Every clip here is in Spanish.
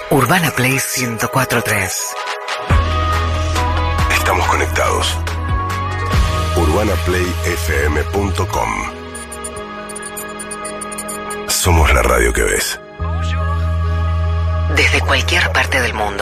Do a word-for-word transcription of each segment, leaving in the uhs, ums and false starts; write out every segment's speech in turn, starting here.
Urbana Play ciento cuatro punto tres. Estamos conectados. urbana play f m punto com. Somos la radio que ves. Desde cualquier parte del mundo.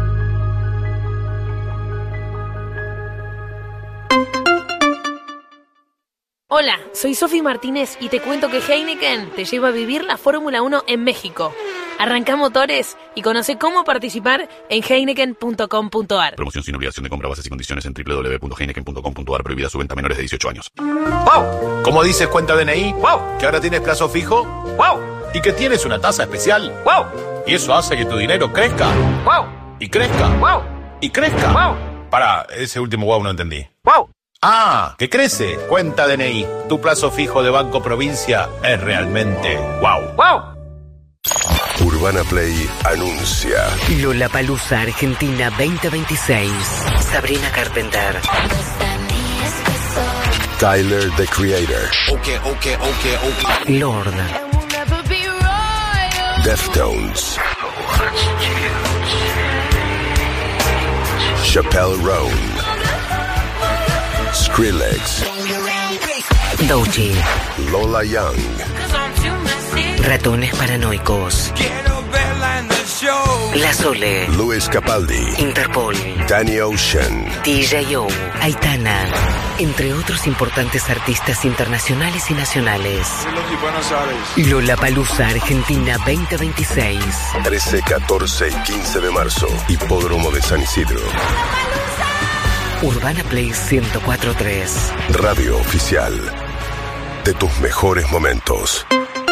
Hola, soy Sofi Martínez y te cuento que Heineken te lleva a vivir la Fórmula uno en México. Arrancá motores y conoce cómo participar en heineken punto com punto a r. Promoción sin obligación de compra, bases y condiciones en doble u doble u doble u punto heineken punto com punto a r. Prohibida su venta a menores de dieciocho años. ¡Wow! ¿Cómo dices cuenta D N I? ¡Wow! ¿Que ahora tienes plazo fijo? ¡Wow! ¿Y que tienes una tasa especial? ¡Wow! Y eso hace que tu dinero crezca. ¡Wow! Y crezca. ¡Wow! Y crezca. ¡Wow! Pará, ese último wow no entendí. ¡Wow! ¡Ah! ¡Que crece! Cuenta D N I. Tu plazo fijo de Banco Provincia es realmente wow. ¡Wow! Urbana Play anuncia Lollapalooza Argentina veinte veintiséis. Sabrina Carpenter. Tyler, the Creator. Okay, okay, okay, okay. Lord. Deftones. Chappelle Roan. Skrillex. Doechii. Lola Young. Ratones Paranoicos. La Sole. Luis Capaldi. Interpol. Danny Ocean. D J O. Aitana. Entre otros importantes artistas internacionales y nacionales. Lollapalooza Argentina veinte veintiséis. trece, catorce y quince de marzo. Hipódromo de San Isidro. Urbana Play ciento cuatro punto tres. Radio oficial de tus mejores momentos.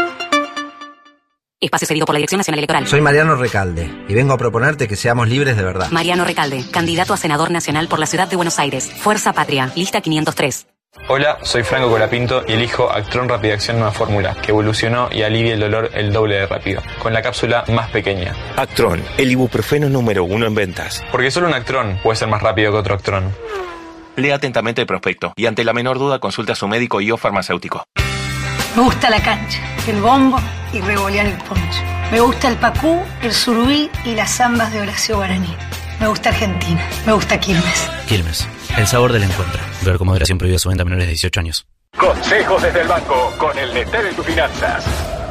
Espacio cedido por la Dirección Nacional Electoral. Soy Mariano Recalde y vengo a proponerte que seamos libres de verdad. Mariano Recalde, candidato a senador nacional por la Ciudad de Buenos Aires. Fuerza Patria, lista quinientos tres. Hola, soy Franco Colapinto y elijo Actron Rápida Acción Nueva Fórmula, que evolucionó y alivia el dolor el doble de rápido, con la cápsula más pequeña. Actron, el ibuprofeno número uno en ventas. Porque solo un Actron puede ser más rápido que otro Actron. Lea atentamente el prospecto y ante la menor duda consulta a su médico y o farmacéutico. Me gusta la cancha, el bombo y revolear el poncho. Me gusta el pacú, el surubí y las zambas de Horacio Guaraní. Me gusta Argentina. Me gusta Quilmes. Quilmes, el sabor del encuentro. Ver cómo moderación prohibida su venta a menores de dieciocho años. Consejos desde el banco con el D T de tus finanzas.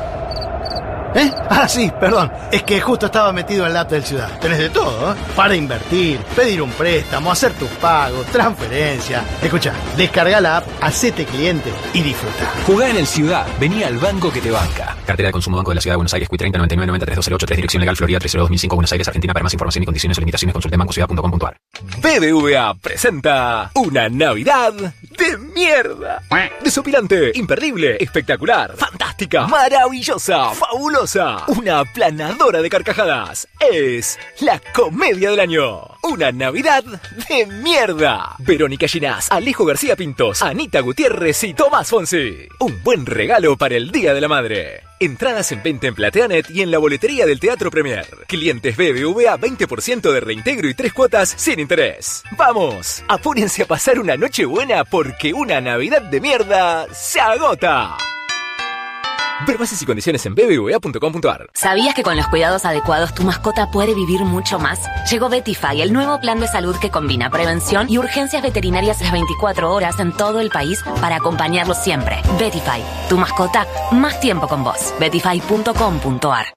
¿Eh? Ah, sí, perdón. Es que justo estaba metido en la app del Ciudad. Tenés de todo, ¿eh? Para invertir, pedir un préstamo, hacer tus pagos, transferencia. Escucha, descarga la app, hacete cliente y disfruta. Jugá en el Ciudad. Vení al banco que te banca. Cartera de consumo Banco de la Ciudad de Buenos Aires. Q treinta noventa y nueve noventa treinta y dos cero ocho tres. Dirección legal Florida tres cero dos mil cinco Buenos Aires, Argentina. Para más información y condiciones o limitaciones consulte banco ciudad punto com punto a r. B B V A presenta una Navidad de mierda. Desopilante, imperdible, espectacular, fantástica, maravillosa, fabulosa. Una aplanadora de carcajadas. Es la comedia del año. Una Navidad de mierda. Verónica Ginás, Alejo García Pintos, Anita Gutiérrez y Tomás Fonsi. Un buen regalo para el Día de la Madre. Entradas en venta en Plateanet y en la boletería del Teatro Premier. Clientes B B V A veinte por ciento de reintegro y tres cuotas sin interés. ¡Vamos! Apúrense a pasar una noche buena porque una Navidad de mierda se agota. Ver bases y condiciones en b b v a punto com punto a r. ¿Sabías que con los cuidados adecuados tu mascota puede vivir mucho más? Llegó Vetify, el nuevo plan de salud que combina prevención y urgencias veterinarias las veinticuatro horas en todo el país para acompañarlos siempre. Vetify, tu mascota, más tiempo con vos. vetify punto com punto a r.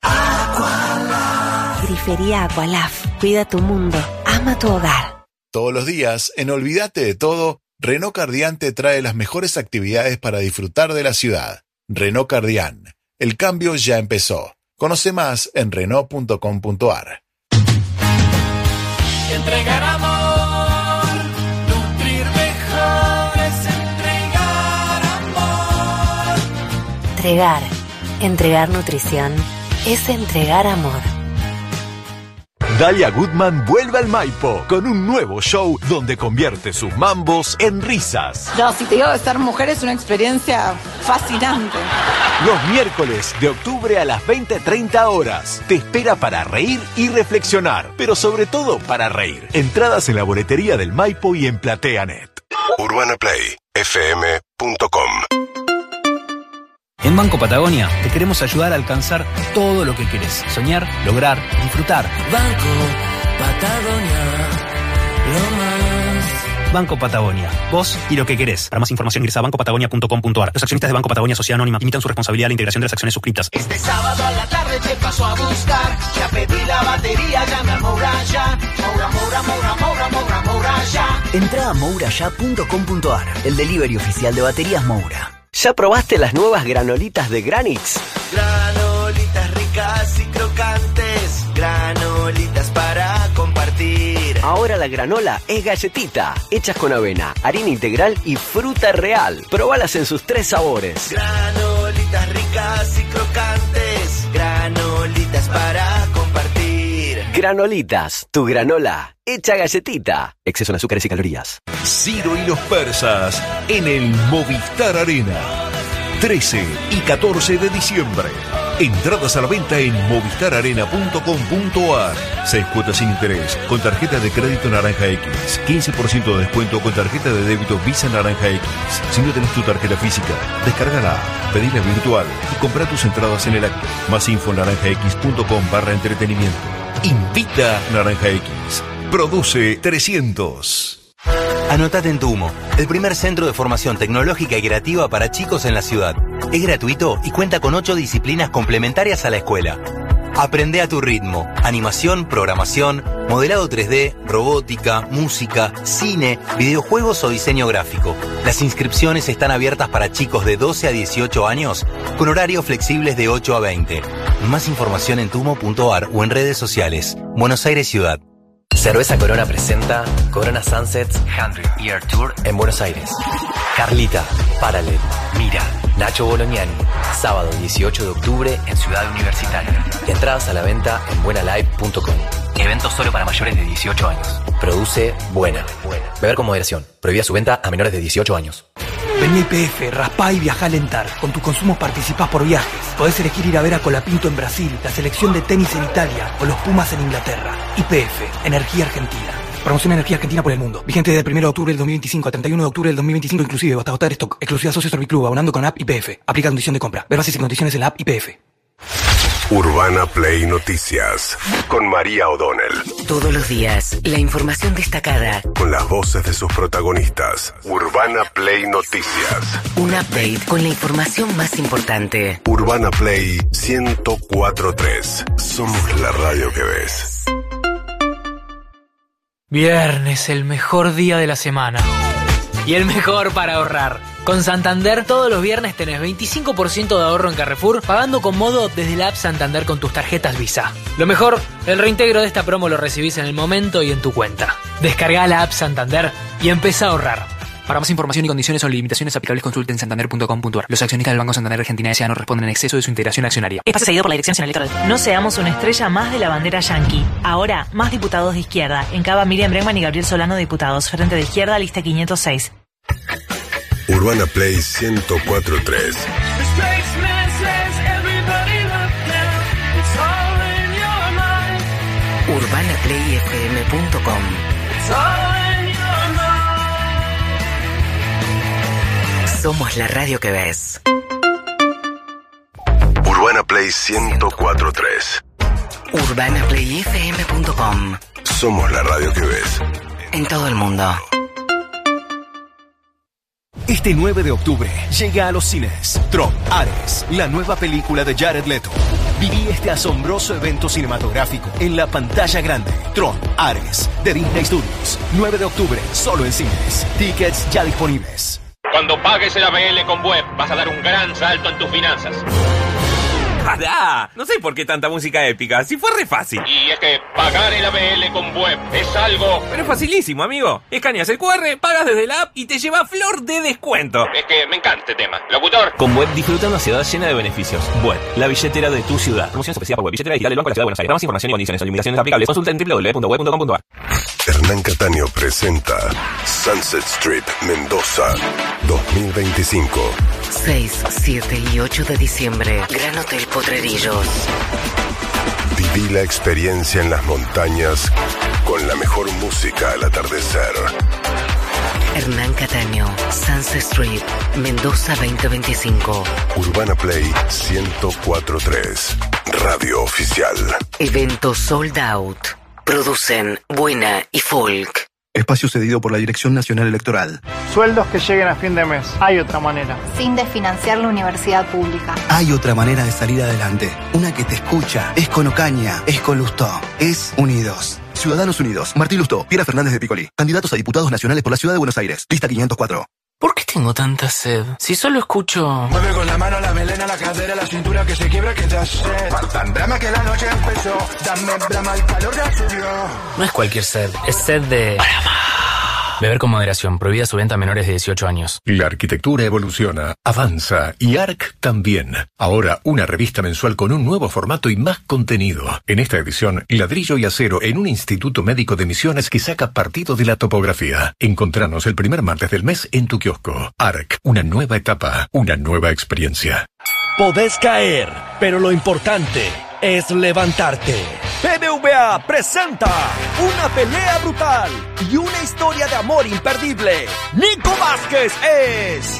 Grifería Aqualaf. Cuida tu mundo. Ama tu hogar. Todos los días, en Olvídate de Todo, Renault Cardian te trae las mejores actividades para disfrutar de la ciudad. Renault Cardian. El cambio ya empezó. Conoce más en renault punto com punto a r. Entregar amor, nutrir mejor es entregar amor. Entregar, entregar nutrición es entregar amor. Dalia Goodman vuelve al Maipo con un nuevo show donde convierte sus mambos en risas. No, si te digo que ser mujer es una experiencia fascinante. Los miércoles de octubre a las veinte treinta horas. Te espera para reír y reflexionar, pero sobre todo para reír. Entradas en la boletería del Maipo y en Plateanet. urbana play f m punto com. En Banco Patagonia te queremos ayudar a alcanzar todo lo que querés. Soñar, lograr, disfrutar. Banco Patagonia, lo más. Banco Patagonia, vos y lo que querés. Para más información ingresa a banco patagonia punto com punto a r. Los accionistas de Banco Patagonia Sociedad Anónima limitan su responsabilidad a la integración de las acciones suscriptas. Este sábado a la tarde te paso a buscar. Ya pedí la batería, llama a Moura ya. Moura, Moura, Moura, Moura, Moura, Moura ya. Entra a moura ya punto com punto a r, el delivery oficial de baterías Moura. ¿Ya probaste las nuevas granolitas de Granix? Granolitas ricas y crocantes, granolitas para compartir. Ahora la granola es galletita, hechas con avena, harina integral y fruta real. Probalas en sus tres sabores. Granolitas ricas y crocantes, granolitas para compartir. Granolitas, tu granola, hecha galletita. Exceso en azúcares y calorías. Ciro y los persas en el Movistar Arena. trece y catorce de diciembre. Entradas a la venta en movistar arena punto com punto a r. Seis cuotas sin interés con tarjeta de crédito Naranja X. quince por ciento de descuento con tarjeta de débito Visa Naranja X. Si no tenés tu tarjeta física, descárgala, pedila virtual y compra tus entradas en el acto. Más info en naranja x punto com barra entretenimiento. Invita Naranja X. Produce trescientos. Anotate en Tumo, el primer centro de formación tecnológica y creativa para chicos en la ciudad. Es gratuito y cuenta con ocho disciplinas complementarias a la escuela. Aprende a tu ritmo: animación, programación, modelado tres D, robótica, música, cine, videojuegos o diseño gráfico. Las inscripciones están abiertas para chicos de doce a dieciocho años con horarios flexibles de ocho a veinte. Más información en tumo punto a r o en redes sociales. Buenos Aires Ciudad. Cerveza Corona presenta Corona Sunsets cien Year Tour en Buenos Aires. Carlita, Paralel, Mira, Nacho Bolognani. Sábado dieciocho de octubre en Ciudad Universitaria. Entradas a la venta en buena live punto com. Evento solo para mayores de dieciocho años. Produce Buena. Beber con moderación. Prohibida su venta a menores de dieciocho años. Vení a I P F, raspá y viajá a Alentar. Con tu consumo participás por viajes. Podés elegir ir a ver a Colapinto en Brasil, la selección de tenis en Italia o los Pumas en Inglaterra. I P F, Energía Argentina. Promoción Energía Argentina por el mundo. Vigente desde el primero de octubre del dos mil veinticinco a treinta y uno de octubre del dos mil veinticinco inclusive, hasta agotar stock. Exclusividad Socio Serviclub, abonando con app I P F. Aplica condición de compra. Ver bases y condiciones en la app I P F. Urbana Play Noticias con María O'Donnell. Todos los días, la información destacada Con las voces de sus protagonistas. Urbana Play Noticias. Un update con la información más importante. Urbana Play ciento cuatro punto tres. Somos la radio que ves. Viernes, el mejor día de la semana. Y el mejor para ahorrar. Con Santander, todos los viernes tenés veinticinco por ciento de ahorro en Carrefour, pagando con modo desde la app Santander con tus tarjetas Visa. Lo mejor, el reintegro de esta promo lo recibís en el momento y en tu cuenta. Descargá la app Santander y empezá a ahorrar. Para más información y condiciones o limitaciones aplicables, consulten santander punto com punto a r. Los accionistas del Banco Santander Argentina S A no responden en exceso de su integración accionaria. Espacio cedido por la Dirección Nacional Electoral. No seamos una estrella más de la bandera yanqui. Ahora, más diputados de izquierda. En Cava, Miriam Bregman y Gabriel Solano, diputados. Frente de Izquierda, lista quinientos seis. Urbana Play ciento cuatro punto tres. urbana play f m punto com. Somos la radio que ves. Urbana Play ciento cuatro punto tres. urbana play f m punto com. Somos la radio que ves. En todo el mundo. Este nueve de octubre llega a los cines Tron, Ares, la nueva película de Jared Leto. Viví este asombroso evento cinematográfico en la pantalla grande. Tron, Ares, de Disney Studios. nueve de octubre, solo en cines. Tickets ya disponibles. Cuando pagues el A B L con Web, vas a dar un gran salto en tus finanzas. ¡Pará! No sé por qué tanta música épica, si fue re fácil. Y es que pagar el A B L con Web es algo... Pero es facilísimo, amigo. Escaneas el cu erre, pagas desde la app y te lleva flor de descuento. Es que me encanta este tema. Locutor. Con Web disfruta una ciudad llena de beneficios. Web, la billetera de tu ciudad. Promoción especial por Web, billetera digital del Banco de la Ciudad de Buenos Aires. Para más información y condiciones o limitaciones aplicables, consulta en doble u doble u doble u punto web punto com punto a r. Hernán Cataño presenta Sunset Strip Mendoza dos mil veinticinco. seis, siete y ocho de diciembre. Gran Hotel Potrerillos. Viví la experiencia en las montañas con la mejor música al atardecer. Hernán Cataño, Sunset Strip, Mendoza veinte veinticinco. Urbana Play ciento cuatro punto tres, radio oficial. Evento Sold Out. Producen Buena y Folk. Espacio cedido por la Dirección Nacional Electoral. Sueldos que lleguen a fin de mes. Hay otra manera. Sin desfinanciar la universidad pública. Hay otra manera de salir adelante. Una que te escucha. Es con Ocaña. Es con Lustó. Es Unidos. Ciudadanos Unidos. Martín Lustó. Piera Fernández de Piccoli. Candidatos a diputados nacionales por la Ciudad de Buenos Aires. Lista quinientos cuatro. ¿Por qué tengo tanta sed? Si solo escucho... Mueve con la mano, la melena, la cadera, la cintura que se quiebra, que te hace. Tan drama que la noche empezó. Dame drama, el calor ya subió. No es cualquier sed, es sed de... Beber con moderación. Prohibida su venta a menores de dieciocho años. La arquitectura evoluciona, avanza y A R C también. Ahora una revista mensual con un nuevo formato y más contenido. En esta edición, ladrillo y acero en un instituto médico de Misiones que saca partido de la topografía. Encontranos el primer martes del mes en tu kiosco. A R C, una nueva etapa, una nueva experiencia. Podés caer, pero lo importante es levantarte. B B V A presenta una pelea brutal y una historia de amor imperdible. Nico Vázquez es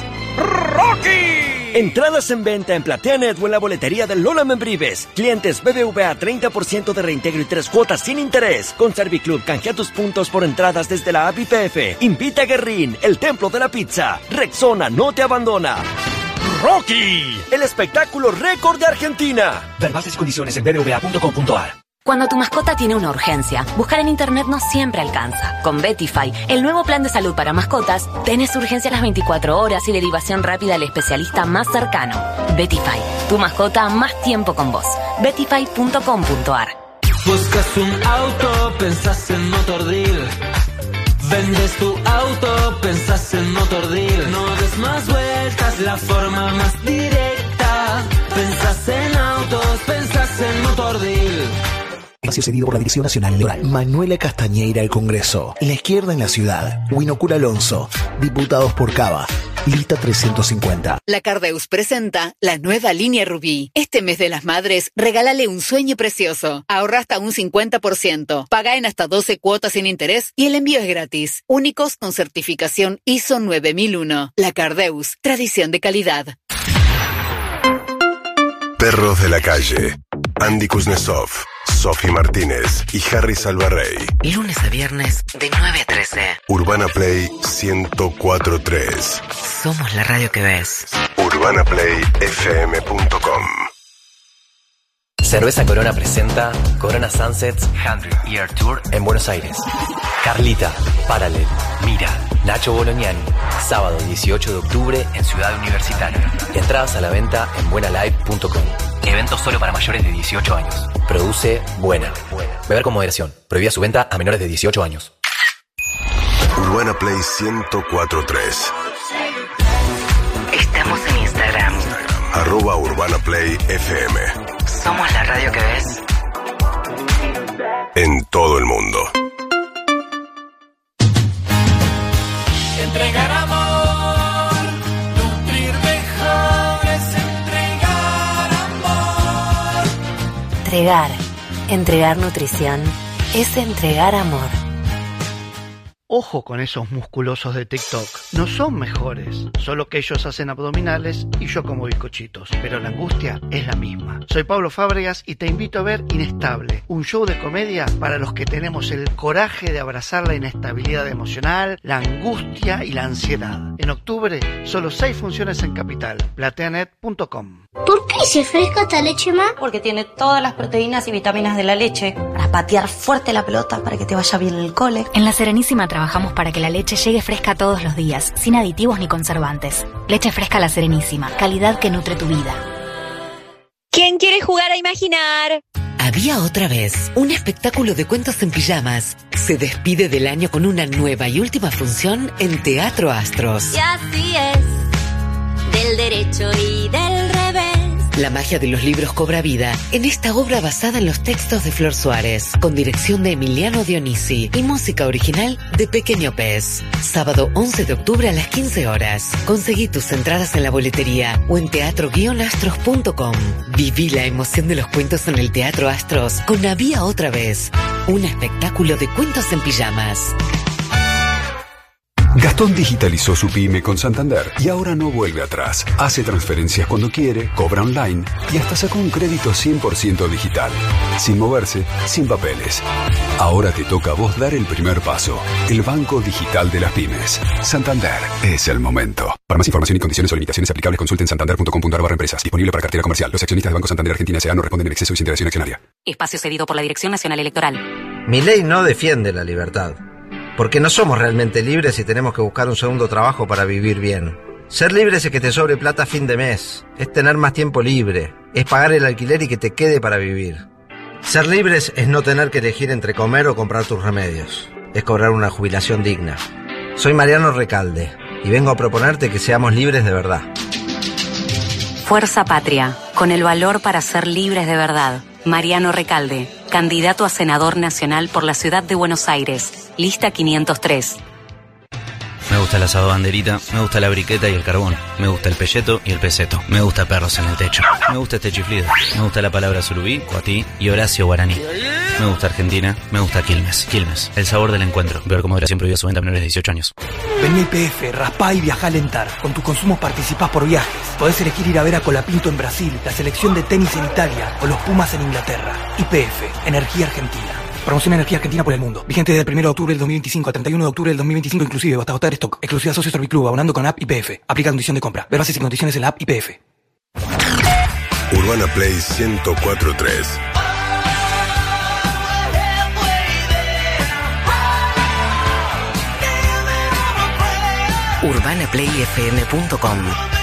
Rocky. Entradas en venta en PlateaNet o en la boletería de Lola Membrives. Clientes B B V A treinta por ciento de reintegro y tres cuotas sin interés. Con Serviclub canjea tus puntos por entradas desde la app I P F. Invita a Guerrín, el templo de la pizza. Rexona no te abandona. Rocky, el espectáculo récord de Argentina. Ver bases y condiciones en b b v a punto com punto a r. Cuando tu mascota tiene una urgencia, buscar en internet no siempre alcanza. Con Betify, el nuevo plan de salud para mascotas, tenés urgencia las veinticuatro horas y derivación rápida al especialista más cercano. Betify, tu mascota más tiempo con vos. betify punto com punto a r. Buscas un auto, pensás en Motordil. Vendes tu auto, pensás en Motordil. No des más vueltas, la forma más directa. Pensás en autos, pensás en Motordil. Espacio cedido por la Dirección Nacional Electoral. Manuela Castañeira al Congreso. En la izquierda en la ciudad. Winocura Alonso. Diputados por Cava. Lista trescientos cincuenta. La Cardeus presenta la nueva línea Rubí. Este mes de las madres, regálale un sueño precioso. Ahorra hasta un cincuenta por ciento. Paga en hasta doce cuotas sin interés y el envío es gratis. Únicos con certificación I S O nueve mil uno. La Cardeus, tradición de calidad. Perros de la calle. Andy Kuznetsov, Sofi Martínez y Harry Salvarrey. Lunes a viernes de nueve a trece. Urbana Play ciento cuatro punto tres. Somos la radio que ves. urbana play f m punto com. Cerveza Corona presenta Corona Sunsets cien Year Tour en Buenos Aires. Carlita, Paralel, Mira, Nacho Bolognani. Sábado dieciocho de octubre en Ciudad Universitaria. Entradas a la venta en buena live punto com. Evento solo para mayores de dieciocho años. Produce Buena. Beber con moderación. Prohibida su venta a menores de dieciocho años. Urbana Play ciento cuatro punto tres. Estamos en Instagram. Arroba Urbana Play F M. Somos la radio que ves. En todo el mundo. Entregar amor, nutrir mejor es entregar amor. Entregar, entregar nutrición, es entregar amor. Ojo con esos musculosos de TikTok. No son mejores, solo que ellos hacen abdominales y yo como bizcochitos. Pero la angustia es la misma. Soy Pablo Fábregas y te invito a ver Inestable, un show de comedia para los que tenemos el coraje de abrazar la inestabilidad emocional, la angustia y la ansiedad. En octubre, solo seis funciones en Capital. plateanet punto com. ¿Por qué dice fresca esta leche, ma? Porque tiene todas las proteínas y vitaminas de la leche. Para patear fuerte la pelota, para que te vaya bien en el cole. En La Serenísima trabajamos para que la leche llegue fresca todos los días, sin aditivos ni conservantes. Leche fresca La Serenísima, calidad que nutre tu vida. ¿Quién quiere jugar a imaginar? Había otra vez un espectáculo de cuentos en pijamas. Se despide del año con una nueva y última función en Teatro Astros. Y así es, del derecho y del revés. La magia de los libros cobra vida en esta obra basada en los textos de Flor Suárez, con dirección de Emiliano Dionisi y música original de Pequeño Pez. Sábado once de octubre a las quince horas. Conseguí tus entradas en la boletería o en teatro guion astros punto com. Viví la emoción de los cuentos en el Teatro Astros con Había otra vez, un espectáculo de cuentos en pijamas. Gastón digitalizó su pyme con Santander y ahora no vuelve atrás. Hace transferencias cuando quiere, cobra online y hasta sacó un crédito cien por ciento digital. Sin moverse, sin papeles. Ahora te toca a vos dar el primer paso. El banco digital de las pymes. Santander es el momento. Para más información y condiciones o limitaciones aplicables, consulten santander punto com punto a r barra empresas. Disponible para cartera comercial. Los accionistas de Banco Santander Argentina S A no responden en exceso y sin interacción accionaria. Espacio cedido por la Dirección Nacional Electoral. Milei no defiende la libertad. Porque no somos realmente libres y tenemos que buscar un segundo trabajo para vivir bien. Ser libre es que te sobre plata a fin de mes. Es tener más tiempo libre. Es pagar el alquiler y que te quede para vivir. Ser libres es no tener que elegir entre comer o comprar tus remedios. Es cobrar una jubilación digna. Soy Mariano Recalde y vengo a proponerte que seamos libres de verdad. Fuerza Patria, con el valor para ser libres de verdad. Mariano Recalde, candidato a senador nacional por la ciudad de Buenos Aires. Lista quinientos tres. Me gusta el asado banderita, me gusta la briqueta y el carbón, me gusta el pelleto y el peseto, me gusta perros en el techo, me gusta este chiflido, me gusta la palabra surubí, cuatí y Horacio Guaraní. Me gusta Argentina, me gusta Quilmes. Quilmes, el sabor del encuentro. Ver con moderación, prohibida su venta a menores de dieciocho años. Vení a I P F, raspá y viajá a Lentar. Con tus consumos participás por viajes. Podés elegir ir a ver a Colapinto en Brasil, la selección de tenis en Italia o los Pumas en Inglaterra. I P F, Energía Argentina. Promoción Energía Argentina por el mundo. Vigente desde el primero de octubre del dos mil veinticinco al treinta y uno de octubre del dos mil veinticinco inclusive, hasta agotar stock. Exclusividad Socio Serviclub, abonando con app I P F. Aplica condición de compra. Ver bases y condiciones en la app I P F. Urbana Play ciento cuatro punto tres. urbana play f m punto com.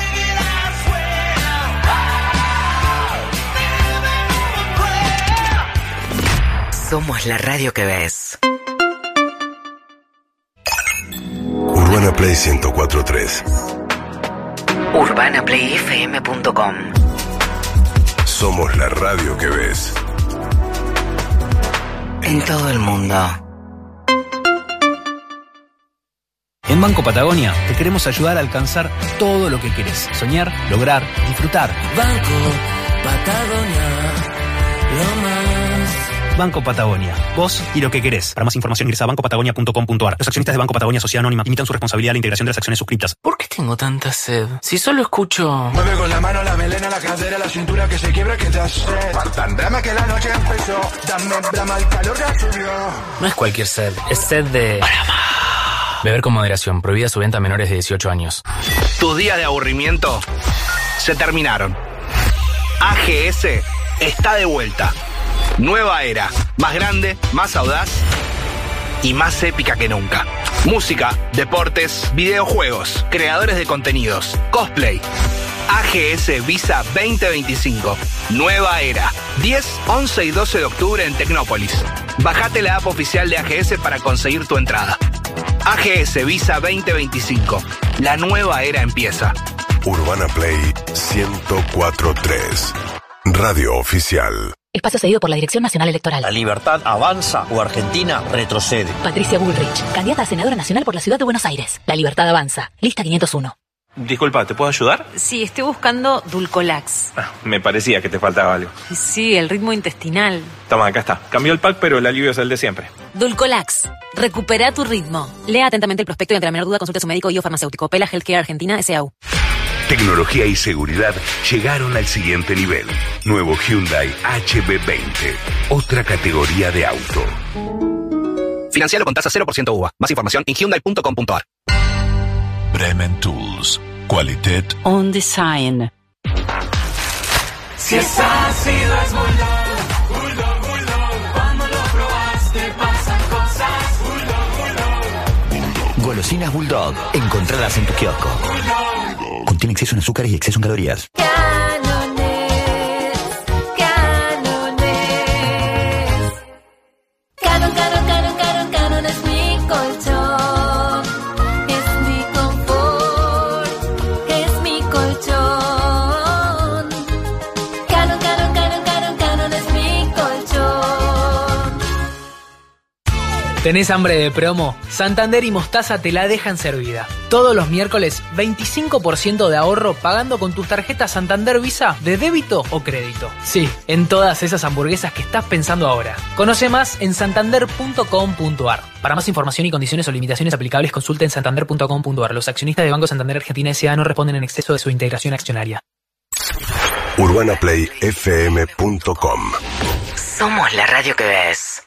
Somos la radio que ves. Urbana Play ciento cuatro punto tres. urbana play f m punto com. Somos la radio que ves. En todo el mundo. En Banco Patagonia te queremos ayudar a alcanzar todo lo que querés. Soñar, lograr, disfrutar. Banco Patagonia, lo más. Banco Patagonia, vos y lo que querés. Para más información ingresa a banco patagonia punto com punto a r. Los accionistas de Banco Patagonia Sociedad Anónima limitan su responsabilidad a la integración de las acciones suscriptas. ¿Por qué tengo tanta sed? Si solo escucho... Mueve con la mano, la melena, la cadera, la cintura que se quiebra, que te hace. Tan drama que la noche empezó. Dame brama, el calor ya subió. No es cualquier sed, es sed de... Beber con moderación, prohibida su venta a menores de dieciocho años. Tus días de aburrimiento se terminaron. A G S está de vuelta. Nueva era, más grande, más audaz y más épica que nunca. Música, deportes, videojuegos, creadores de contenidos, cosplay. A G S Visa veinte veinticinco. Nueva era. diez, once y doce de octubre en Tecnópolis. Bajate la app oficial de A G S para conseguir tu entrada. A G S Visa veinte veinticinco. La nueva era empieza. Urbana Play ciento cuatro punto tres. Radio oficial. Espacio cedido por la Dirección Nacional Electoral. ¿La libertad avanza o Argentina retrocede? Patricia Bullrich, candidata a senadora nacional por la ciudad de Buenos Aires. La libertad avanza. Lista quinientos uno. Disculpa, ¿te puedo ayudar? Sí, estoy buscando Dulcolax. Ah, me parecía que te faltaba algo. Sí, el ritmo intestinal. Toma, acá está. Cambió el pack, pero el alivio es el de siempre. Dulcolax. Recupera tu ritmo. Lea atentamente el prospecto y ante la menor duda consulte a su médico y o farmacéutico. Pela Healthcare Argentina S A U. Tecnología y seguridad llegaron al siguiente nivel. Nuevo Hyundai H B veinte. Otra categoría de auto. Financialo con tasa cero por ciento U V A. Más información en hyundai punto com punto a r. Bremen Tools. Qualitat On Design. Si es ácido es Bulldog, Bulldog, Bulldog. Cuando lo probaste pasan cosas. Bulldog, Bulldog. Golosinas Bulldog. Encontradas en tu kiosco. Contiene exceso en azúcares y exceso en calorías. Canones, Canones. Canon, Canon, Canon, Canon, Canon es mi colchón. Es mi confort. Es mi colchón. Canon, Canon, Canon, Canon, Canon es mi colchón. ¿Tenés hambre de promo? Santander y Mostaza te la dejan servida. Todos los miércoles, veinticinco por ciento de ahorro pagando con tus tarjetas Santander Visa de débito o crédito. Sí, en todas esas hamburguesas que estás pensando ahora. Conoce más en santander punto com punto ar. Para más información y condiciones o limitaciones aplicables, consulta en santander punto com punto ar. Los accionistas de Banco Santander Argentina S A no responden en exceso de su integración accionaria. urbana play f m punto com. Somos la radio que ves.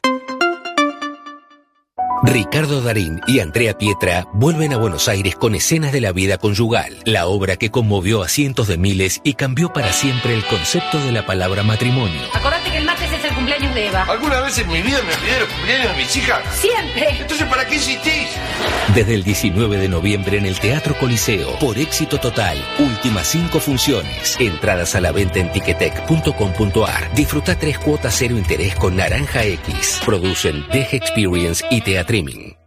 Ricardo Darín y Andrea Pietra vuelven a Buenos Aires con Escenas de la Vida Conyugal, la obra que conmovió a cientos de miles y cambió para siempre el concepto de la palabra matrimonio. Acordate que el martes es el cumpleaños de Eva. ¿Alguna vez en mi vida me olvidé de los cumpleaños de mis hijas? Siempre. Entonces, ¿para qué insistís? Desde el diecinueve de noviembre en el Teatro Coliseo, por éxito total, últimas cinco funciones. Entradas a la venta en ticketek punto com punto ar. Disfruta tres cuotas cero interés con Naranja X. Producen Deje Experience y Teatriming.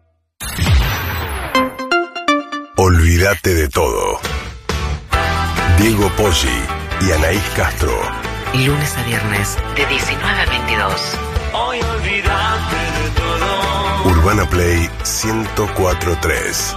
Olvídate de todo. Diego Poggi y Anaís Castro. Lunes a viernes, de diecinueve a veintidós. Hoy olvídate de todo. Urbana Play ciento cuatro punto tres.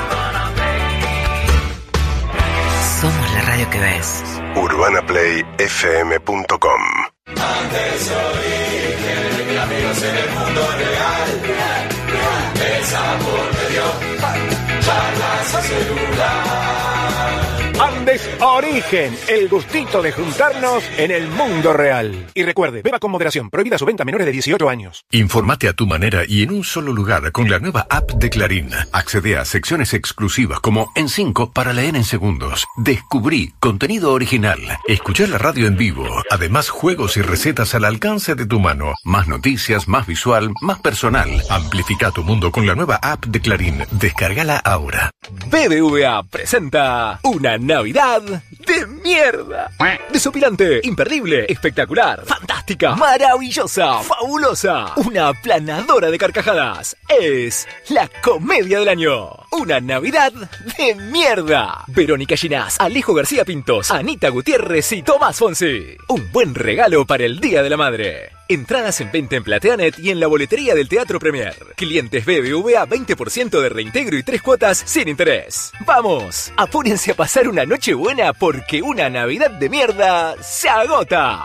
Somos la radio que ves. urbana play f m punto com. Antes origen, amigos en el mundo real. El sabor me dio charlas y celular. Andes Origen, el gustito de juntarnos en el mundo real. Y recuerde, beba con moderación, prohibida su venta a menores de dieciocho años. Informate a tu manera y en un solo lugar con la nueva app de Clarín. Accede a secciones exclusivas como En cinco para leer en segundos. Descubrí contenido original. Escuchá la radio en vivo. Además, juegos y recetas al alcance de tu mano. Más noticias, más visual, más personal. Amplifica tu mundo con la nueva app de Clarín. Descárgala ahora. B B V A presenta una Navidad de mierda. Desopilante, imperdible, espectacular, fantástica, maravillosa, fabulosa, una aplanadora de carcajadas. Es la comedia del año. Una Navidad de mierda. Verónica Ginás, Alejo García Pintos, Anita Gutiérrez y Tomás Fonsi. Un buen regalo para el Día de la Madre. Entradas en venta en Plateanet y en la boletería del Teatro Premier. Clientes B B V A veinte por ciento de reintegro y tres cuotas sin interés. ¡Vamos! Apúrense a pasar una noche buena porque una Navidad de mierda se agota.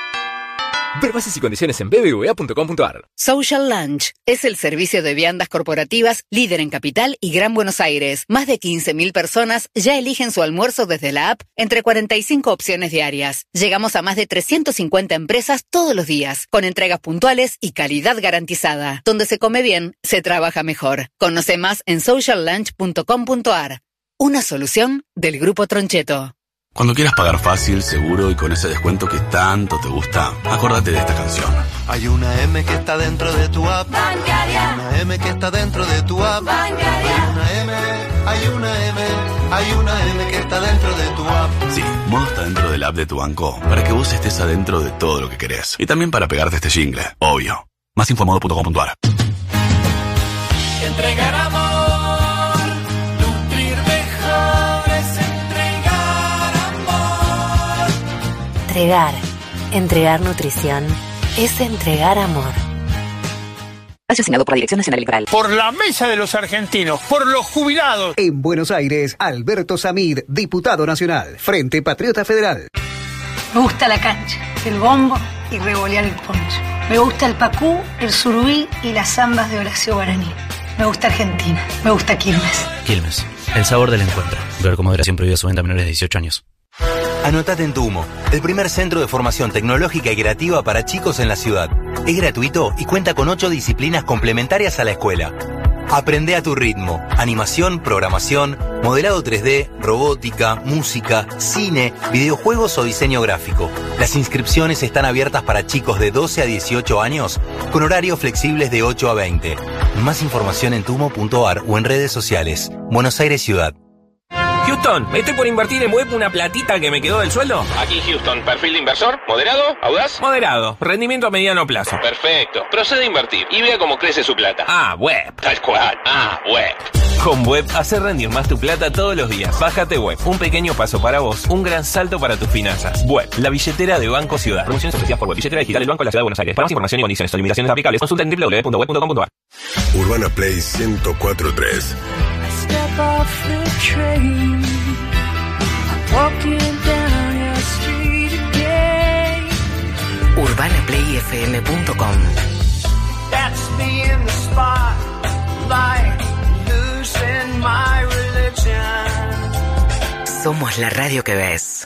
Ver bases y condiciones en b b v a punto com punto ar. Social Lunch es el servicio de viandas corporativas líder en Capital y Gran Buenos Aires. Más de quince mil personas ya eligen su almuerzo desde la app entre cuarenta y cinco opciones diarias. Llegamos a más de trescientas cincuenta empresas todos los días, con entregas puntuales y calidad garantizada. Donde se come bien, se trabaja mejor. Conoce más en social lunch punto com punto ar. Una solución del Grupo Troncheto. Cuando quieras pagar fácil, seguro y con ese descuento que tanto te gusta, acórdate de esta canción. Hay una M que está dentro de tu app bancaria. Hay una M que está dentro de tu app bancaria. Hay una M, hay una M, hay una M que está dentro de tu app. Sí, Modo está dentro del app de tu banco, para que vos estés adentro de todo lo que querés. Y también para pegarte este jingle, obvio. Más info en modo punto com punto ar. Entregar amor, nutrir mejor es entregar amor. Entregar, entregar nutrición, es entregar amor. Asignado por la Dirección Nacional Electoral. Por la mesa de los argentinos, por los jubilados. En Buenos Aires, Alberto Samid, diputado nacional, Frente Patriota Federal. Me gusta la cancha, el bombo y revolear el poncho. Me gusta el pacú, el surubí y las zambas de Horacio Guaraní. Me gusta Argentina, me gusta Quilmes. Quilmes, el sabor del encuentro. Ver con moderación prohibida su venta a menores de dieciocho años. Anotate en Tumo, el primer centro de formación tecnológica y creativa para chicos en la ciudad. Es gratuito y cuenta con ocho disciplinas complementarias a la escuela. Aprende a tu ritmo. Animación, programación, modelado tres D, robótica, música, cine, videojuegos o diseño gráfico. Las inscripciones están abiertas para chicos de doce a dieciocho años con horarios flexibles de ocho a veinte. Más información en tumo punto ar o en redes sociales. Buenos Aires Ciudad. Houston, estoy por invertir en web una platita que me quedó del sueldo. Aquí Houston, perfil de inversor, moderado, audaz. Moderado, rendimiento a mediano plazo. Perfecto, procede a invertir y vea cómo crece su plata. Ah, web. Tal cual, ah, web. Con Web, hacer rendir más tu plata todos los días. Bájate Web, un pequeño paso para vos, un gran salto para tus finanzas. Web, la billetera de Banco Ciudad. Promociones ofrecidas por Web, billetera digital del Banco de la Ciudad de Buenos Aires. Para más información y condiciones o limitaciones aplicables, consulta en doble u doble u doble u punto web punto com punto a r. Urbana Play ciento cuatro punto tres. urbana play f m punto com. Somos la radio que ves.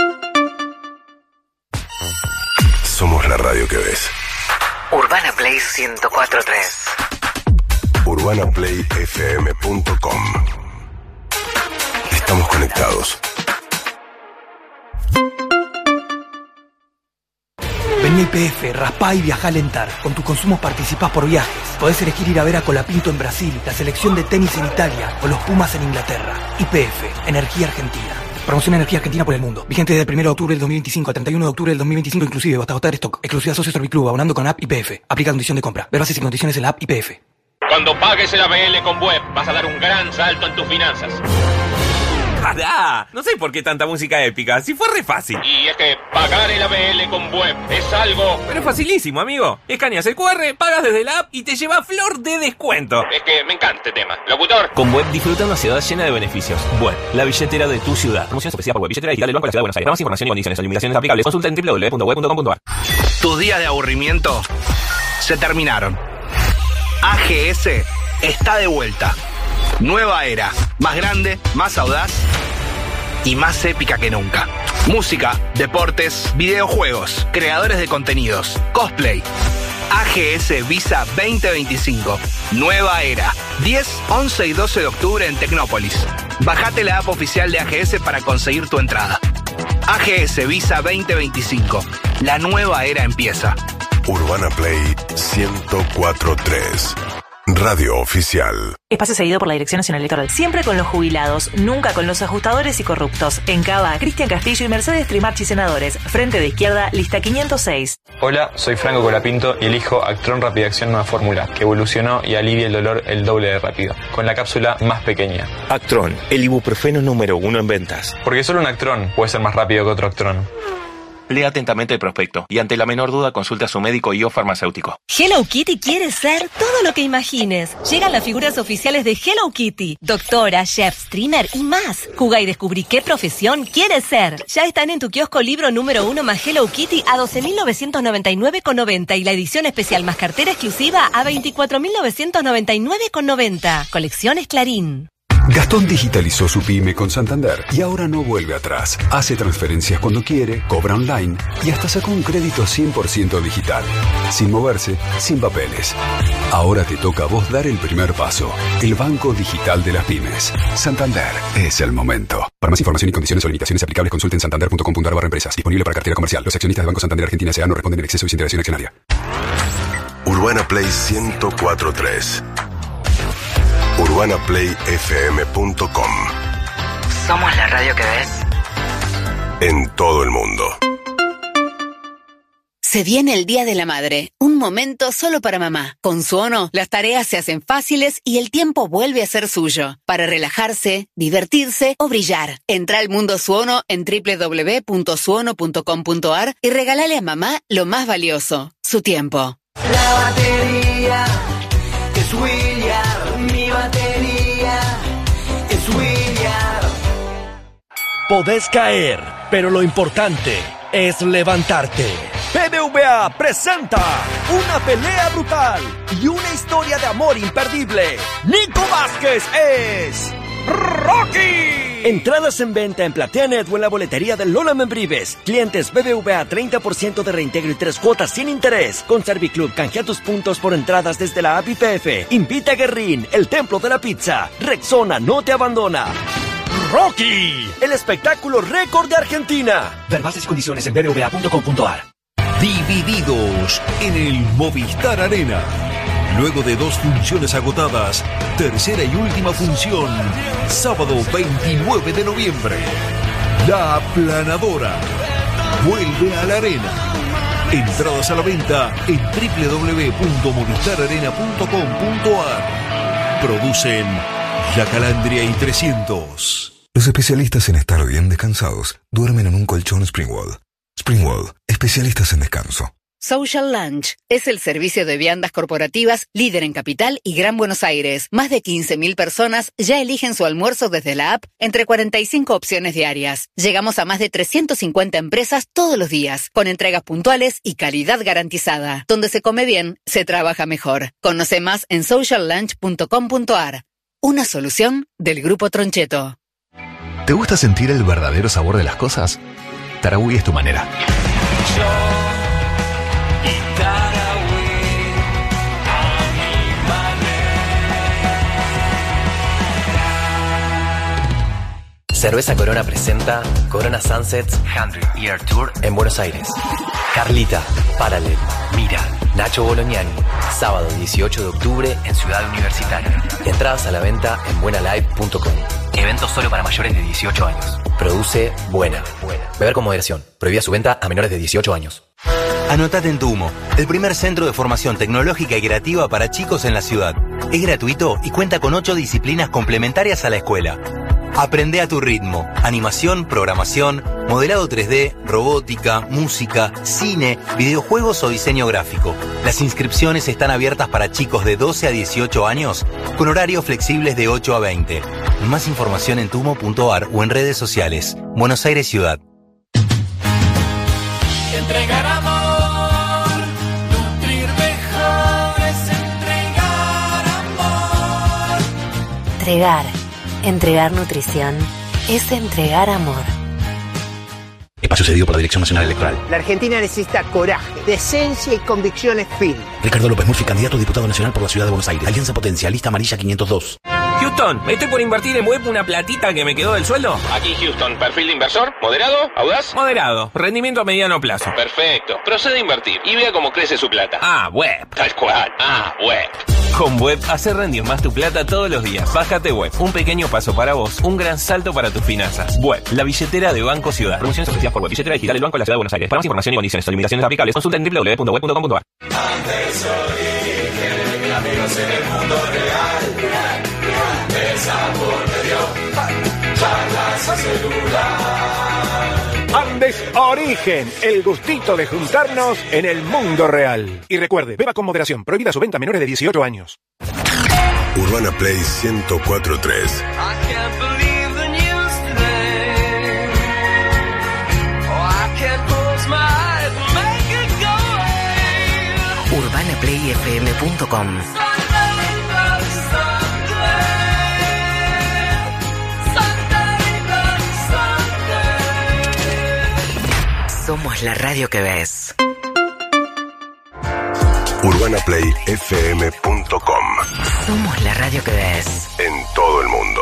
Somos la radio que ves. Urbana Play ciento cuatro punto tres. urbana play f m punto com. Estamos conectados. Vení a I P F, raspá y viajá a alentar. Con tus consumos participás por viajes. Podés elegir ir a ver a Colapinto en Brasil, la selección de tenis en Italia o los Pumas en Inglaterra. I P F, Energía Argentina. Promoción Energía Argentina por el mundo. Vigente desde el primero de octubre del dos mil veinticinco al treinta y uno de octubre del dos mil veinticinco inclusive, hasta agotar stock. Exclusiva Socio Serviclub, abonando con app I P F. Aplica condición de compra. Ver bases y condiciones en la app I P F. Cuando pagues el A B L con Web, vas a dar un gran salto en tus finanzas. ¡Pará! No sé por qué tanta música épica, si fue re fácil. Y es que pagar el A B L con Web es algo... Pero es facilísimo, amigo. Escaneas el cu erre, pagas desde la app y te lleva flor de descuento. Es que me encanta este tema. Locutor. Con Web disfruta una ciudad llena de beneficios. Web, la billetera de tu ciudad. Promoción ofrecida por Web, billetera digital del Banco de la Ciudad de Buenos Aires. Para más información y condiciones o limitaciones aplicables, consulta en doble u doble u doble u punto web punto com punto a r. Tus días de aburrimiento se terminaron. A G S está de vuelta. Nueva era, más grande, más audaz y más épica que nunca. Música, deportes, videojuegos, creadores de contenidos, cosplay. A G S Visa veinte veinticinco. Nueva era. diez, once y doce de octubre en Tecnópolis. Bajate la app oficial de A G S para conseguir tu entrada. A G S Visa veinte veinticinco. La nueva era empieza. Urbana Play ciento cuatro punto tres. Radio Oficial. Espacio seguido por la Dirección Nacional Electoral. Siempre con los jubilados, nunca con los ajustadores y corruptos. En Cava, Cristian Castillo y Mercedes Trimarchi Senadores. Frente de izquierda, lista quinientos seis. Hola, soy Franco Colapinto y elijo Actron Rápida Acción Nueva Fórmula, que evolucionó y alivia el dolor el doble de rápido, con la cápsula más pequeña. Actron, el ibuprofeno número uno en ventas. Porque solo un Actron puede ser más rápido que otro Actron. Lea atentamente el prospecto y ante la menor duda consulte a su médico y o farmacéutico. Hello Kitty quiere ser todo lo que imagines. Llegan las figuras oficiales de Hello Kitty. Doctora, chef, streamer y más. Juga y descubrí qué profesión quieres ser. Ya están en tu kiosco libro número uno más Hello Kitty a doce mil novecientos noventa y nueve con noventa y la edición especial más cartera exclusiva a veinticuatro mil novecientos noventa y nueve con noventa. Colecciones Clarín. Gastón digitalizó su pyme con Santander y ahora no vuelve atrás. Hace transferencias cuando quiere, cobra online y hasta sacó un crédito cien por ciento digital. Sin moverse, sin papeles. Ahora te toca a vos dar el primer paso. El Banco Digital de las Pymes. Santander es el momento. Para más información y condiciones o limitaciones aplicables, consulten santander punto com punto a r barra empresas. Disponible para cartera comercial. Los accionistas del Banco Santander Argentina S A no responden en exceso y sin integración accionaria. Urbana Play ciento cuatro punto tres. urbana play f m punto com. Somos la radio que ves. En todo el mundo. Se viene el Día de la Madre, un momento solo para mamá. Con Suono, las tareas se hacen fáciles y el tiempo vuelve a ser suyo. Para relajarse, divertirse o brillar. Entra al mundo Suono en doble u doble u doble u punto suono punto com punto a r y regálale a mamá lo más valioso, su tiempo. La batería es William, mi batería es William. Podés caer, pero lo importante es levantarte. B B V A presenta una pelea brutal y una historia de amor imperdible. Nico Vázquez es Rocky. Entradas en venta en PlateaNet o en la boletería de Lola Membrives. Clientes B B V A treinta por ciento de reintegro y tres cuotas sin interés. Con Serviclub canjea tus puntos por entradas desde la app I P F. Invita a Guerrín, el templo de la pizza. Rexona no te abandona. Rocky, el espectáculo récord de Argentina. Ver bases y condiciones en b b v a punto com punto a r. Divididos en el Movistar Arena. Luego de dos funciones agotadas, tercera y última función, sábado veintinueve de noviembre. La Aplanadora vuelve a la arena. Entradas a la venta en doble u doble u doble u punto movistar arena punto com punto a r. Producen La Calandria y trescientos. Los especialistas en estar bien descansados duermen en un colchón Springwall. Springwall, especialistas en descanso. Social Lunch es el servicio de viandas corporativas líder en Capital y Gran Buenos Aires. Más de quince mil personas ya eligen su almuerzo desde la app entre cuarenta y cinco opciones diarias. Llegamos a más de trescientas cincuenta empresas todos los días, con entregas puntuales y calidad garantizada. Donde se come bien, se trabaja mejor. Conoce más en social lunch punto com punto a r. Una solución del Grupo Troncheto. ¿Te gusta sentir el verdadero sabor de las cosas? Tarahui es tu manera. Cerveza Corona presenta Corona Sunsets cien Year Tour en Buenos Aires. Carlita, Paralel, Mira, Nacho Bolognani. Sábado dieciocho de octubre en Ciudad Universitaria. Entradas a la venta en buena live punto com. Evento solo para mayores de dieciocho años. Produce Buena. Beber con moderación. Prohibida su venta a menores de dieciocho años. Anotate en Tumo, el primer centro de formación tecnológica y creativa para chicos en la ciudad. Es gratuito y cuenta con ocho disciplinas complementarias a la escuela. Aprende a tu ritmo. Animación, programación, modelado tres D, robótica, música, cine, videojuegos o diseño gráfico. Las inscripciones están abiertas para chicos de doce a dieciocho años con horarios flexibles de ocho a veinte. Más información en tumo punto a r o en redes sociales. Buenos Aires Ciudad. Entregar amor, nutrir mejor es entregar amor. Entregar. Entregar nutrición es entregar amor. Espacio cedido por la Dirección Nacional Electoral. La Argentina necesita coraje, decencia y convicciones firmes. Ricardo López Murphy, candidato a diputado nacional por la Ciudad de Buenos Aires. Alianza Potencia, lista amarilla quinientos dos. Houston, estoy por invertir en web una platita que me quedó del sueldo. Aquí Houston, perfil de inversor, moderado, audaz. Moderado, rendimiento a mediano plazo. Perfecto, procede a invertir y vea cómo crece su plata. Ah, web. Tal cual, ah, web. Con Web, hace rendir más tu plata todos los días. Bájate Web, un pequeño paso para vos, un gran salto para tus finanzas. Web, la billetera de Banco Ciudad. Promociones ofrecidas por Web, billetera digital del Banco de la Ciudad de Buenos Aires. Para más información y condiciones o limitaciones aplicables, consulta en doble u doble u doble u punto web punto com punto a r. Andes origen, amigos en el mundo real. Andes amor me dio, charlas a celular. Andes Origen, el gustito de juntarnos en el mundo real. Y recuerde, beba con moderación, prohibida su venta a menores de dieciocho años. Urbana Play ciento cuatro punto tres. urbana play f m punto com. Somos la radio que ves. urbana play f m punto com. Somos la radio que ves. En todo el mundo.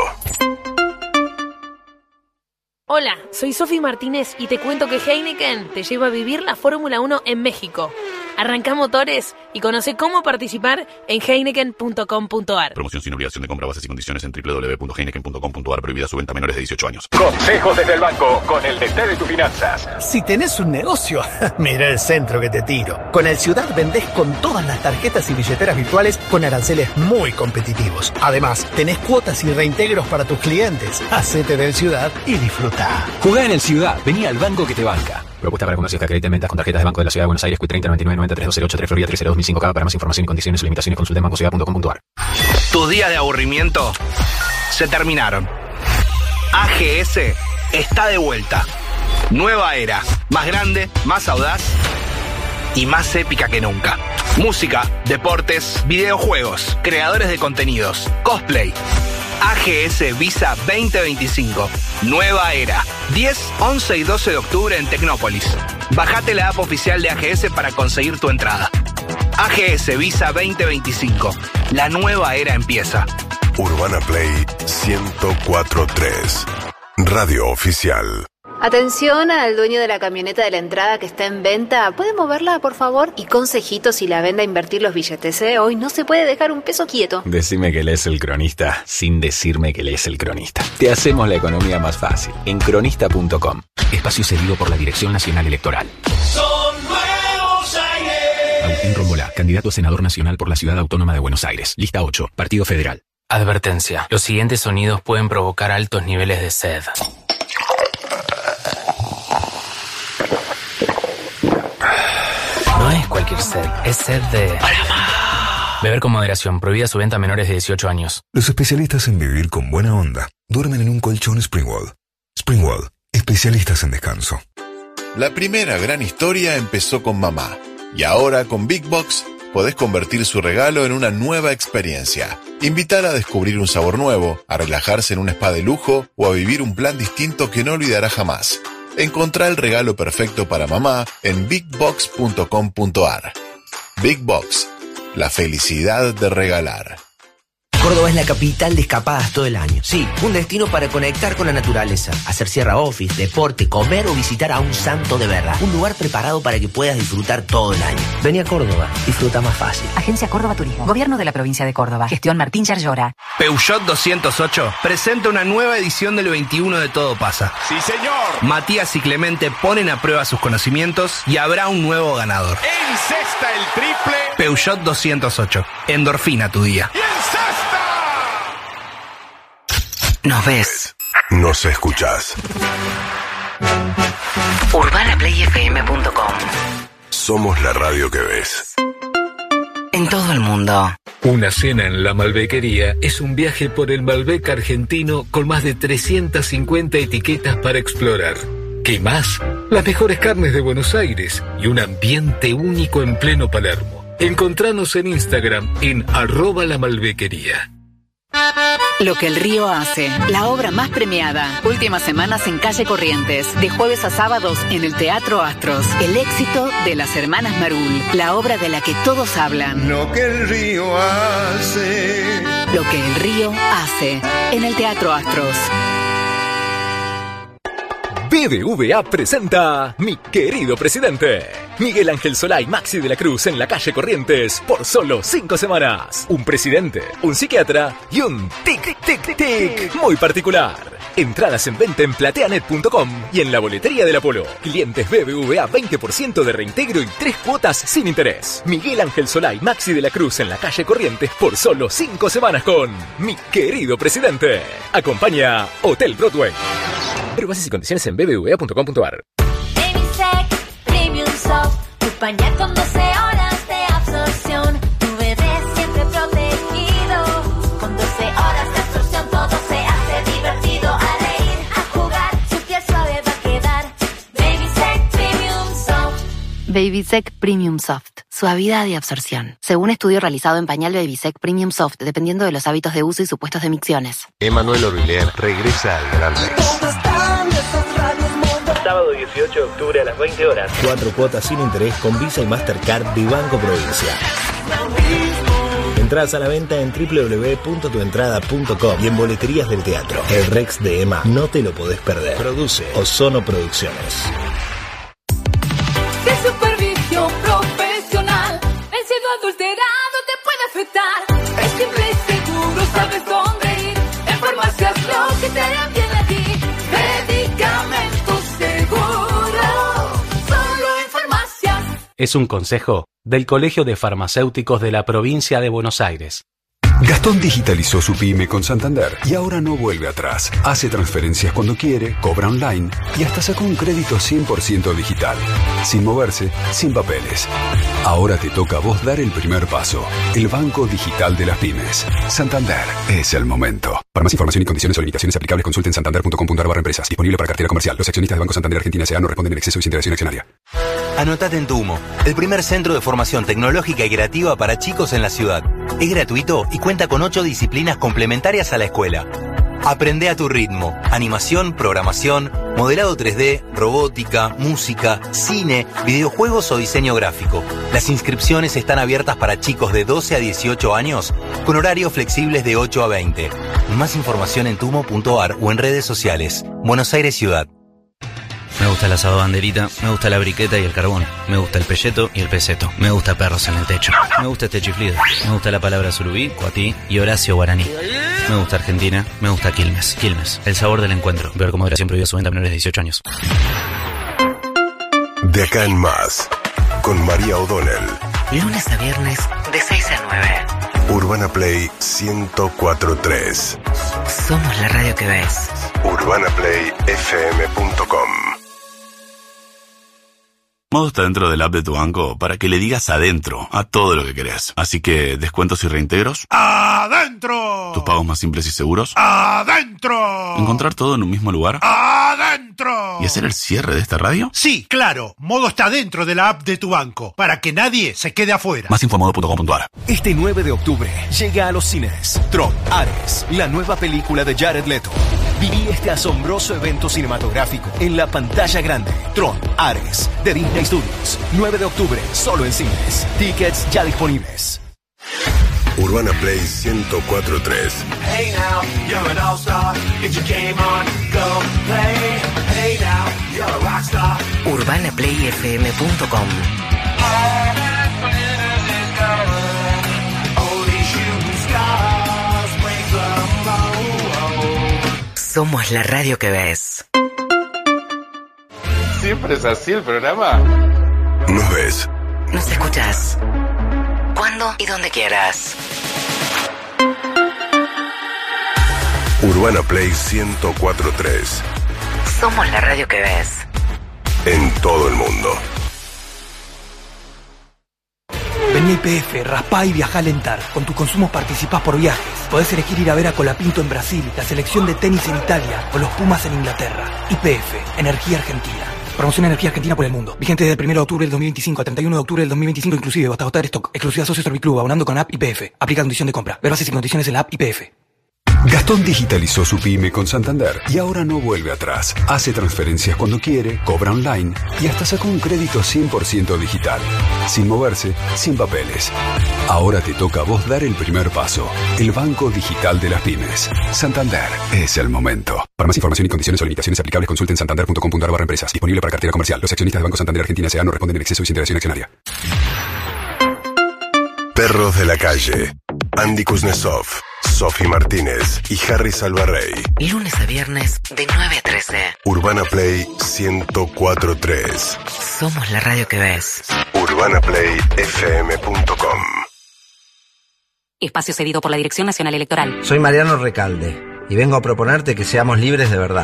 Hola, soy Sofi Martínez y te cuento que Heineken te lleva a vivir la Fórmula uno en México. Arranca motores y conoce cómo participar en heineken punto com punto a r. Promoción sin obligación de compra, bases y condiciones en doble u doble u doble u punto heineken punto com punto a r. Prohibida su venta a menores de dieciocho años. Consejos desde el banco con el D T de tus finanzas. Si tenés un negocio, mira el centro que te tiro. Con el Ciudad vendés con todas las tarjetas y billeteras virtuales con aranceles muy competitivos. Además, tenés cuotas y reintegros para tus clientes. Hacete del Ciudad y disfruta. Jugá en el Ciudad, vení al banco que te banca. Propuesta para comercios que acrediten ventas con tarjetas de Banco de la Ciudad de Buenos Aires, Q treinta noventa y nueve noventa tres dos cero ocho tres Florida tres cero dos mil cinco K. Para más información y condiciones o limitaciones consulta en banco ciudad punto com punto a r. Tus días de aburrimiento se terminaron. A G S está de vuelta. Nueva era, más grande, más audaz y más épica que nunca. Música, deportes, videojuegos, creadores de contenidos, cosplay. A G S Visa veinte veinticinco. Nueva era. diez, once y doce de octubre en Tecnópolis. Bajate la app oficial de A G S para conseguir tu entrada. A G S Visa veinte veinticinco. La nueva era empieza. Urbana Play ciento cuatro punto tres. Radio oficial. Atención al dueño de la camioneta de la entrada que está en venta. ¿Puede moverla, por favor? Y consejito si la vende a invertir los billetes, ¿eh? Hoy no se puede dejar un peso quieto. Decime que lees El Cronista sin decirme que lees El Cronista. Te hacemos la economía más fácil. En cronista punto com. Espacio cedido por la Dirección Nacional Electoral. Son nuevos aires. Agustín Rombolá, candidato a senador nacional por la Ciudad Autónoma de Buenos Aires. Lista ocho, Partido Federal. Advertencia. Los siguientes sonidos pueden provocar altos niveles de sed. No es cualquier sed, es sed de... Beber con moderación. Prohibida su venta a menores de dieciocho años. Los especialistas en vivir con buena onda duermen en un colchón Springwall. Springwall, especialistas en descanso. La primera gran historia empezó con mamá. Y ahora con Big Box podés convertir su regalo en una nueva experiencia. Invítala a descubrir un sabor nuevo, a relajarse en un spa de lujo o a vivir un plan distinto que no olvidará jamás. Encontrá el regalo perfecto para mamá en big box punto com punto a r. Big Box, la felicidad de regalar. Córdoba es la capital de escapadas todo el año. Sí, un destino para conectar con la naturaleza, hacer sierra office, deporte, comer o visitar a un santo de verdad. Un lugar preparado para que puedas disfrutar todo el año. Vení a Córdoba, disfruta más fácil. Agencia Córdoba Turismo. Gobierno de la provincia de Córdoba. Gestión Martín Yarlora. Peugeot doscientos ocho presenta una nueva edición del veintiuno de Todo Pasa. ¡Sí, señor! Matías y Clemente ponen a prueba sus conocimientos y habrá un nuevo ganador. ¡Encesta el triple! Peugeot doscientos ocho. Endorfina tu día. ¡Y encesta! Nos ves. Nos escuchás. urbana play f m punto com. Somos la radio que ves. En todo el mundo. Una cena en la Malbequería es un viaje por el Malbec argentino con más de trescientas cincuenta etiquetas para explorar. ¿Qué más? Las mejores carnes de Buenos Aires y un ambiente único en pleno Palermo. Encontranos en Instagram en arroba la Malbequería. Lo que el río hace, la obra más premiada. Últimas semanas en Calle Corrientes, de jueves a sábados en el Teatro Astros. El éxito de las hermanas Marul, la obra de la que todos hablan. Lo que el río hace. Lo que el río hace, en el Teatro Astros. B B V A presenta Mi Querido Presidente. Miguel Ángel Solá y Maxi de la Cruz en la Calle Corrientes por solo cinco semanas. Un presidente, un psiquiatra y un tic, tic, tic muy particular. Entradas en venta en plateanet punto com y en la boletería del Apolo. Clientes B B V A veinte por ciento de reintegro y tres cuotas sin interés. Miguel Ángel Solá y Maxi de la Cruz en la Calle Corrientes por solo cinco semanas con Mi Querido Presidente. Acompaña Hotel Broadway. Pero bases y condiciones en b b v a punto com punto a r. Baby Premium Soft, tu pañal con doce horas de absorción. Tu bebé siempre protegido. Con doce horas de absorción todo se hace divertido. A reír, a jugar, su piel suave va a quedar. Babysec Premium Soft. Babysec Premium Soft. Suavidad y absorción. Según estudio realizado en pañal Babysec Premium Soft, dependiendo de los hábitos de uso y supuestos de micciones. Emanuel Orbilier regresa al Gran Rex. Sábado dieciocho de octubre a las veinte horas. Cuatro cuotas sin interés con Visa y Mastercard de Banco Provincia. Entradas a la venta en doble u doble u doble u punto tu entrada punto com y en boleterías del teatro. El Rex de Emma, no te lo podés perder. Produce Ozono Producciones. De supervisión profesional, el cielo adulterado te puede afectar. Es simple y seguro, sabes dónde ir. En farmacias lo que te harán bien a ti. Medicamentos seguros, solo en farmacias. Es un consejo del Colegio de Farmacéuticos de la Provincia de Buenos Aires. Gastón digitalizó su pyme con Santander y ahora no vuelve atrás. Hace transferencias cuando quiere, cobra online y hasta sacó un crédito cien por ciento digital. Sin moverse, sin papeles. Ahora te toca a vos dar el primer paso. El banco digital de las pymes. Santander es el momento. Para más información y condiciones o limitaciones aplicables, consulten santander punto com punto a r barra empresas. Disponible para cartera comercial. Los accionistas de Banco Santander Argentina S A no responden en exceso y sin interacción accionaria. Anotate en Tumo, el primer centro de formación tecnológica y creativa para chicos en la ciudad. Es gratuito y cuenta con ocho disciplinas complementarias a la escuela. Aprende a tu ritmo. Animación, programación, modelado tres D, robótica, música, cine, videojuegos o diseño gráfico. Las inscripciones están abiertas para chicos de doce a dieciocho años con horarios flexibles de ocho a veinte. Más información en tumo punto a r o en redes sociales. Buenos Aires Ciudad. Me gusta el asado banderita, me gusta la briqueta y el carbón, me gusta el pelleto y el peseto, me gusta perros en el techo, me gusta este chiflido, me gusta la palabra surubí, cuatí y Horacio Guaraní. Me gusta Argentina, me gusta Quilmes, Quilmes, el sabor del encuentro, beber con moderación, prohibida su venta a menores de dieciocho años. De acá en más, con María O'Donnell. Lunes a viernes de seis a nueve. Urbana Play ciento cuatro punto tres. Somos la radio que ves. urbana play f m punto com. Modo está dentro del app de tu banco para que le digas adentro a todo lo que querés. Así que, descuentos y reintegros. ¡Adentro! Tus pagos más simples y seguros. ¡Adentro! Encontrar todo en un mismo lugar. ¡Adentro! ¿Y hacer el cierre de esta radio? Sí, claro. Modo está dentro de la app de tu banco, para que nadie se quede afuera. Más info en modo punto com punto a r. Este nueve de octubre llega a los cines Tron, Ares, la nueva película de Jared Leto. Viví este asombroso evento cinematográfico en la pantalla grande. Tron, Ares, de Disney Studios. nueve de octubre, solo en cines. Tickets ya disponibles. Urbana Play ciento cuatro punto tres. Hey now, you're an all-star. Get your game on, go play. Hey now, you're a rockstar. urbana play f m punto com. Somos la radio que ves. ¿Siempre es así el programa? Nos ves. Nos escuchas. Cuando y donde quieras. Urbana Play ciento cuatro punto tres. Somos la radio que ves. En todo el mundo. Vení a I P F, raspá y viajá a Alentar. Con tus consumos participás por viajes. Podés elegir ir a ver a Colapinto en Brasil, la selección de tenis en Italia o los Pumas en Inglaterra. I P F, Energía Argentina. Promoción Energía Argentina por el mundo. Vigente desde el primero de octubre del dos mil veinticinco al treinta y uno de octubre del dos mil veinticinco inclusive. Hasta agotar stock. Exclusiva Socio Serviclub, abonando con app I P F. Aplica condición de compra. Ver bases y condiciones en la app I P F. Gastón digitalizó su pyme con Santander y ahora no vuelve atrás. Hace transferencias cuando quiere, cobra online y hasta sacó un crédito cien por ciento digital. Sin moverse, sin papeles. Ahora te toca a vos dar el primer paso. El Banco Digital de las Pymes. Santander es el momento. Para más información y condiciones o limitaciones aplicables, consulten santander punto com punto a r barra empresas. Disponible para cartera comercial. Los accionistas de Banco Santander Argentina S A no responden en exceso y sin integración accionaria. Perros de la calle. Andy Kuznetsov, Sofi Martínez y Harry Salvarrey. Lunes a viernes de nueve a trece. Urbana Play ciento cuatro punto tres. Somos la radio que ves. urbana play f m punto com. Espacio cedido por la Dirección Nacional Electoral. Soy Mariano Recalde y vengo a proponerte que seamos libres de verdad.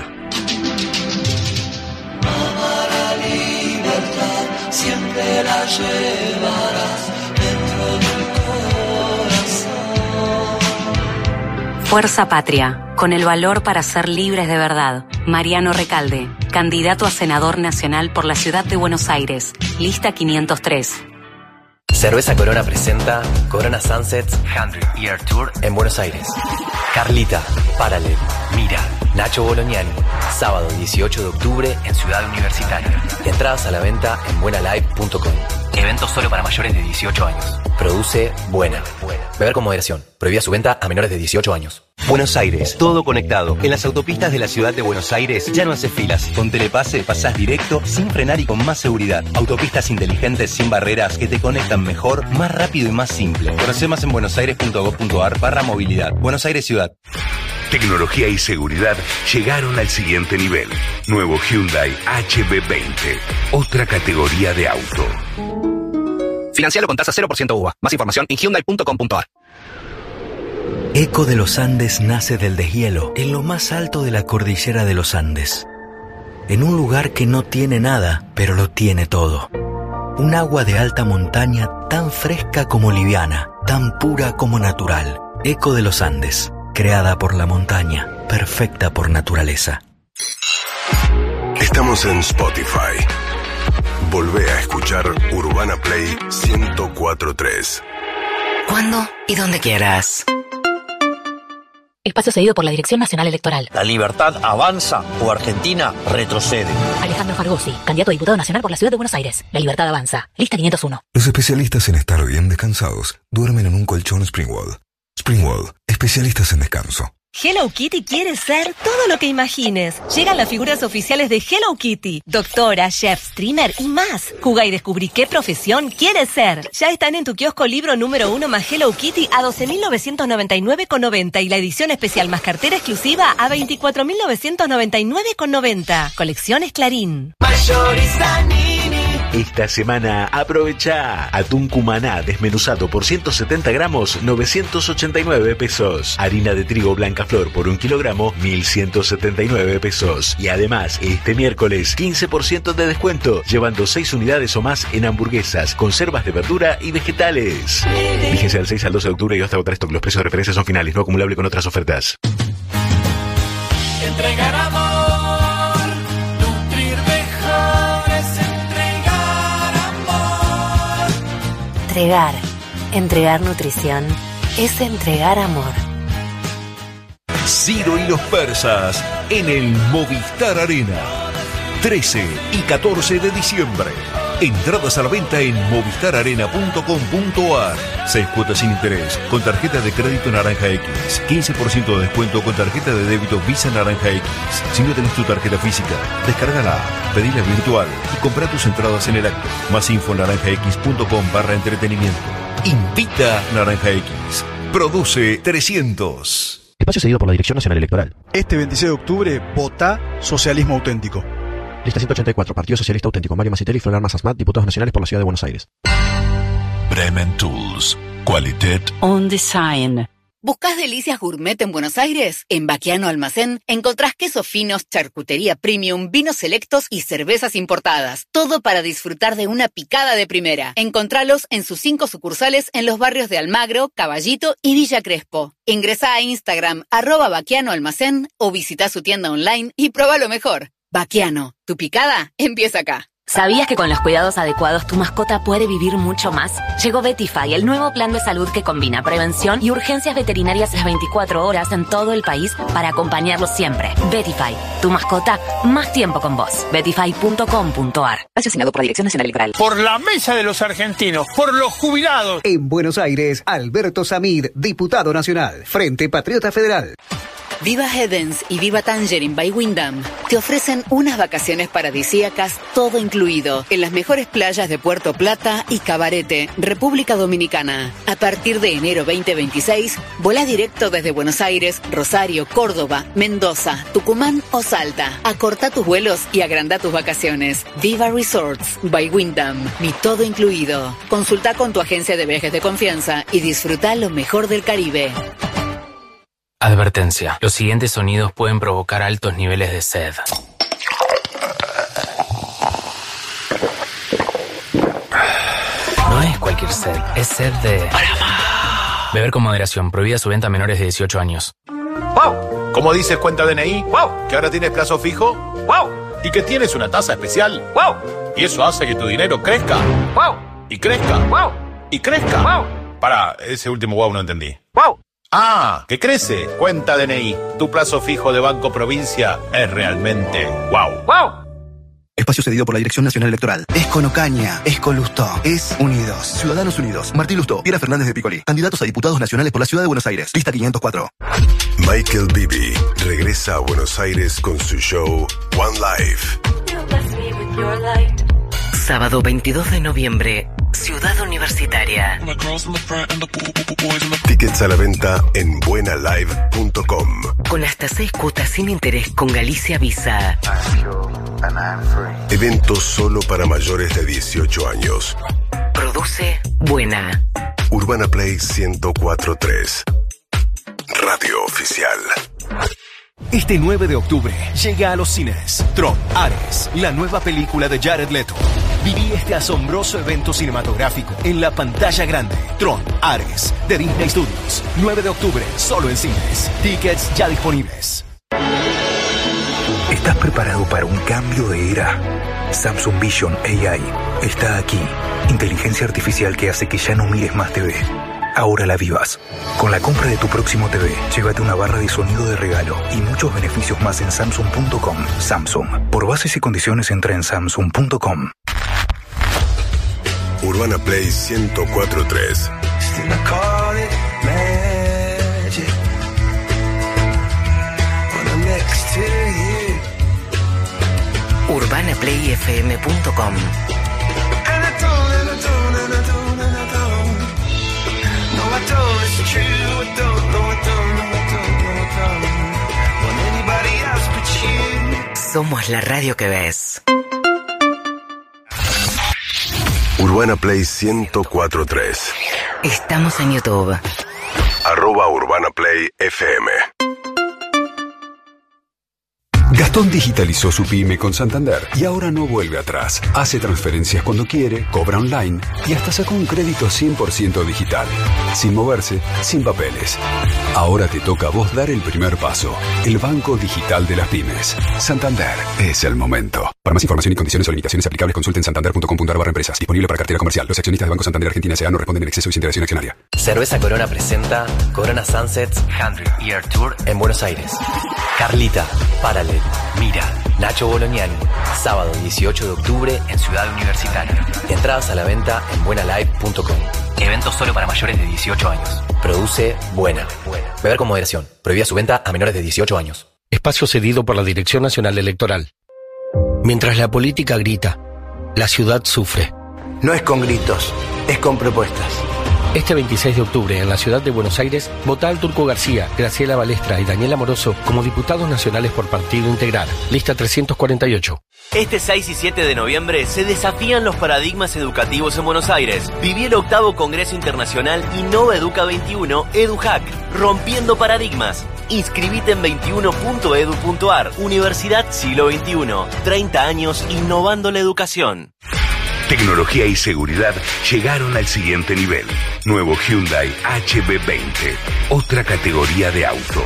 La libertad siempre la llevarás dentro del corazón. Fuerza Patria, con el valor para ser libres de verdad. Mariano Recalde, candidato a senador nacional por la ciudad de Buenos Aires. Lista quinientos tres. Cerveza Corona presenta Corona Sunsets cien Year Tour en Buenos Aires. Carlita, Paralel, Mira, Nacho Bolognani. Sábado dieciocho de octubre en Ciudad Universitaria. Entradas a la venta en buena live punto com. Evento solo para mayores de dieciocho años. Produce Buena. Beber con moderación. Prohibida su venta a menores de dieciocho años. Buenos Aires, todo conectado. En las autopistas de la ciudad de Buenos Aires ya no haces filas. Con Telepase pasás directo, sin frenar y con más seguridad. Autopistas inteligentes sin barreras que te conectan mejor, más rápido y más simple. Conoce más en buenosaires punto gob punto a r barra movilidad. Buenos Aires Ciudad. Tecnología y seguridad llegaron al siguiente nivel. Nuevo Hyundai H B veinte. Otra categoría de auto. Financialo con tasa cero por ciento U V A. Más información en hyundai punto com punto a r. Eco de los Andes nace del deshielo, en lo más alto de la cordillera de los Andes. En un lugar que no tiene nada, pero lo tiene todo. Un agua de alta montaña tan fresca como liviana, tan pura como natural. Eco de los Andes, creada por la montaña, perfecta por naturaleza. Estamos en Spotify. Volvé a escuchar Urbana Play ciento cuatro punto tres. Cuando y donde quieras. Espacio cedido por la Dirección Nacional Electoral. ¿La libertad avanza o Argentina retrocede? Alejandro Fargosi, candidato a diputado nacional por la ciudad de Buenos Aires. La libertad avanza. Lista quinientos uno. Los especialistas en estar bien descansados duermen en un colchón Springwall. Springwall, especialistas en descanso. Hello Kitty quiere ser todo lo que imagines. Llegan las figuras oficiales de Hello Kitty. Doctora, chef, streamer y más. Juga y descubrí qué profesión quieres ser. Ya están en tu kiosco libro número uno más Hello Kitty a doce mil novecientos noventa y nueve con noventa y la edición especial más cartera exclusiva a veinticuatro mil novecientos noventa y nueve con noventa. Colecciones Clarín. Mayorista Nini, Esta semana aprovecha atún cumaná desmenuzado por ciento setenta gramos, novecientos ochenta y nueve pesos. Harina de trigo blanca flor por un kilogramo, mil ciento setenta y nueve pesos. Y además, este miércoles, quince por ciento de descuento, llevando seis unidades o más en hamburguesas, conservas de verdura y vegetales. Fíjense del seis al doce de octubre y hasta agotar stock. Los precios de referencia son finales, no acumulable con otras ofertas. Entregar amor, nutrir mejor es entregar amor. Entregar. Entregar nutrición es entregar amor. Ciro y los persas en el Movistar Arena. trece y catorce de diciembre. Entradas a la venta en movistar arena punto com punto ar. Seis cuotas sin interés con tarjeta de crédito Naranja X. quince por ciento de descuento con tarjeta de débito Visa Naranja X. Si no tenés tu tarjeta física, descárgala, pedila virtual y compra tus entradas en el acto. Más info en naranjax.com barra entretenimiento. Invita Naranja X. Produce trescientos. Espacio cedido por la Dirección Nacional Electoral. Este veintiséis de octubre, vota Socialismo Auténtico. Lista ciento ochenta y cuatro, Partido Socialista Auténtico. Mario Macitelli y Flor Armas Asmat, diputados nacionales por la Ciudad de Buenos Aires. Bremen Tools. Qualitat On Design. ¿Buscás delicias gourmet en Buenos Aires? En Baquiano Almacén encontrás quesos finos, charcutería premium, vinos selectos y cervezas importadas. Todo para disfrutar de una picada de primera. Encontralos en sus cinco sucursales en los barrios de Almagro, Caballito y Villa Crespo. Ingresá a Instagram, arroba Baquiano Almacén, o visita su tienda online y prueba lo mejor. Baquiano, tu picada empieza acá. ¿Sabías que con los cuidados adecuados tu mascota puede vivir mucho más? Llegó Vetify, el nuevo plan de salud que combina prevención y urgencias veterinarias las veinticuatro horas en todo el país para acompañarlos siempre. Vetify, tu mascota, más tiempo con vos. vetify punto com punto ar. Asignado por la Dirección Nacional Electoral. Por la mesa de los argentinos, por los jubilados. En Buenos Aires, Alberto Samid, diputado nacional, Frente Patriota Federal. Viva Hedens y Viva Tangerine by Wyndham te ofrecen unas vacaciones paradisíacas, todo incluido, en las mejores playas de Puerto Plata y Cabarete, República Dominicana. A partir de enero veinte veintiséis, volá directo desde Buenos Aires, Rosario, Córdoba, Mendoza, Tucumán o Salta. Acorta tus vuelos y agranda tus vacaciones. Viva Resorts by Wyndham, mi todo incluido. Consulta con tu agencia de viajes de confianza y disfruta lo mejor del Caribe. Advertencia. Los siguientes sonidos pueden provocar altos niveles de sed. No es cualquier sed, es sed de... Beber con moderación. Prohibida su venta a menores de dieciocho años. ¡Wow! Como dices cuenta D N I, ¡wow! Que ahora tienes plazo fijo, ¡wow! Y que tienes una tasa especial, ¡wow! Y eso hace que tu dinero crezca, ¡wow! Y crezca, ¡wow! Y crezca, ¡wow! Para, ese último wow no entendí. ¡Wow! Ah, que crece. Cuenta D N I. Tu plazo fijo de Banco Provincia es realmente wow. ¡Wow! Espacio cedido por la Dirección Nacional Electoral. Es con Ocaña, es con Lustó, es Unidos. Ciudadanos Unidos. Martín Lustó, Piera Fernández de Piccoli. Candidatos a diputados nacionales por la Ciudad de Buenos Aires. Lista quinientos cuatro. Michael Bibi regresa a Buenos Aires con su show One Life. Sábado veintidós de noviembre, Ciudad Universitaria. Tickets a la venta en buena live punto com. Con hasta seis cuotas sin interés con Galicia Visa. Evento solo para mayores de dieciocho años. Produce Buena. Urbana Play ciento cuatro punto tres. Radio Oficial. Este nueve de octubre llega a los cines Tron, Ares, la nueva película de Jared Leto. Viví este asombroso evento cinematográfico en la pantalla grande. Tron, Ares, de Disney Studios. nueve de octubre, solo en cines. Tickets ya disponibles. ¿Estás preparado para un cambio de era? Samsung Vision A I está aquí. Inteligencia artificial que hace que ya no mires más T V. Ahora la vivas. Con la compra de tu próximo T V, llévate una barra de sonido de regalo y muchos beneficios más en samsung punto com. Samsung. Por bases y condiciones entra en samsung punto com. Urbana Play ciento cuatro punto tres. urbana play f m punto com. Somos la radio que ves. Urbana Play ciento cuatro punto tres. Estamos en YouTube. Arroba Urbana Play F M. Gastón digitalizó su pyme con Santander y ahora no vuelve atrás. Hace transferencias cuando quiere, cobra online y hasta sacó un crédito cien por ciento digital. Sin moverse, sin papeles. Ahora te toca a vos dar el primer paso. El Banco Digital de las Pymes. Santander es el momento. Para más información y condiciones o limitaciones aplicables, consulten santander punto com punto a r barra empresas. Disponible para cartera comercial. Los accionistas de Banco Santander Argentina S A no responden en exceso y sin interacción accionaria. Cerveza Corona presenta Corona Sunsets Hundred Year Tour en Buenos Aires. Carlita, Paralel, Mira, Nacho Bolognani. Sábado dieciocho de octubre en Ciudad Universitaria. Entradas a la venta en buena live punto com. Evento solo para mayores de dieciocho años. Produce Buena. Beber con moderación. Prohibida su venta a menores de dieciocho años. Espacio cedido por la Dirección Nacional Electoral. Mientras la política grita, la ciudad sufre. No es con gritos, es con propuestas. Este veintiséis de octubre, en la ciudad de Buenos Aires, vota al Turco García, Graciela Balestra y Daniela Moroso como diputados nacionales por Partido Integral. Lista trescientos cuarenta y ocho. Este seis y siete de noviembre se desafían los paradigmas educativos en Buenos Aires. Viví el octavo Congreso Internacional Innova Educa veintiuno, EduHack, rompiendo paradigmas. Inscribite en veintiuno punto edu punto ar. Universidad Siglo veintiuno. treinta años innovando la educación. Tecnología y seguridad llegaron al siguiente nivel. Nuevo Hyundai H B veinte. Otra categoría de auto.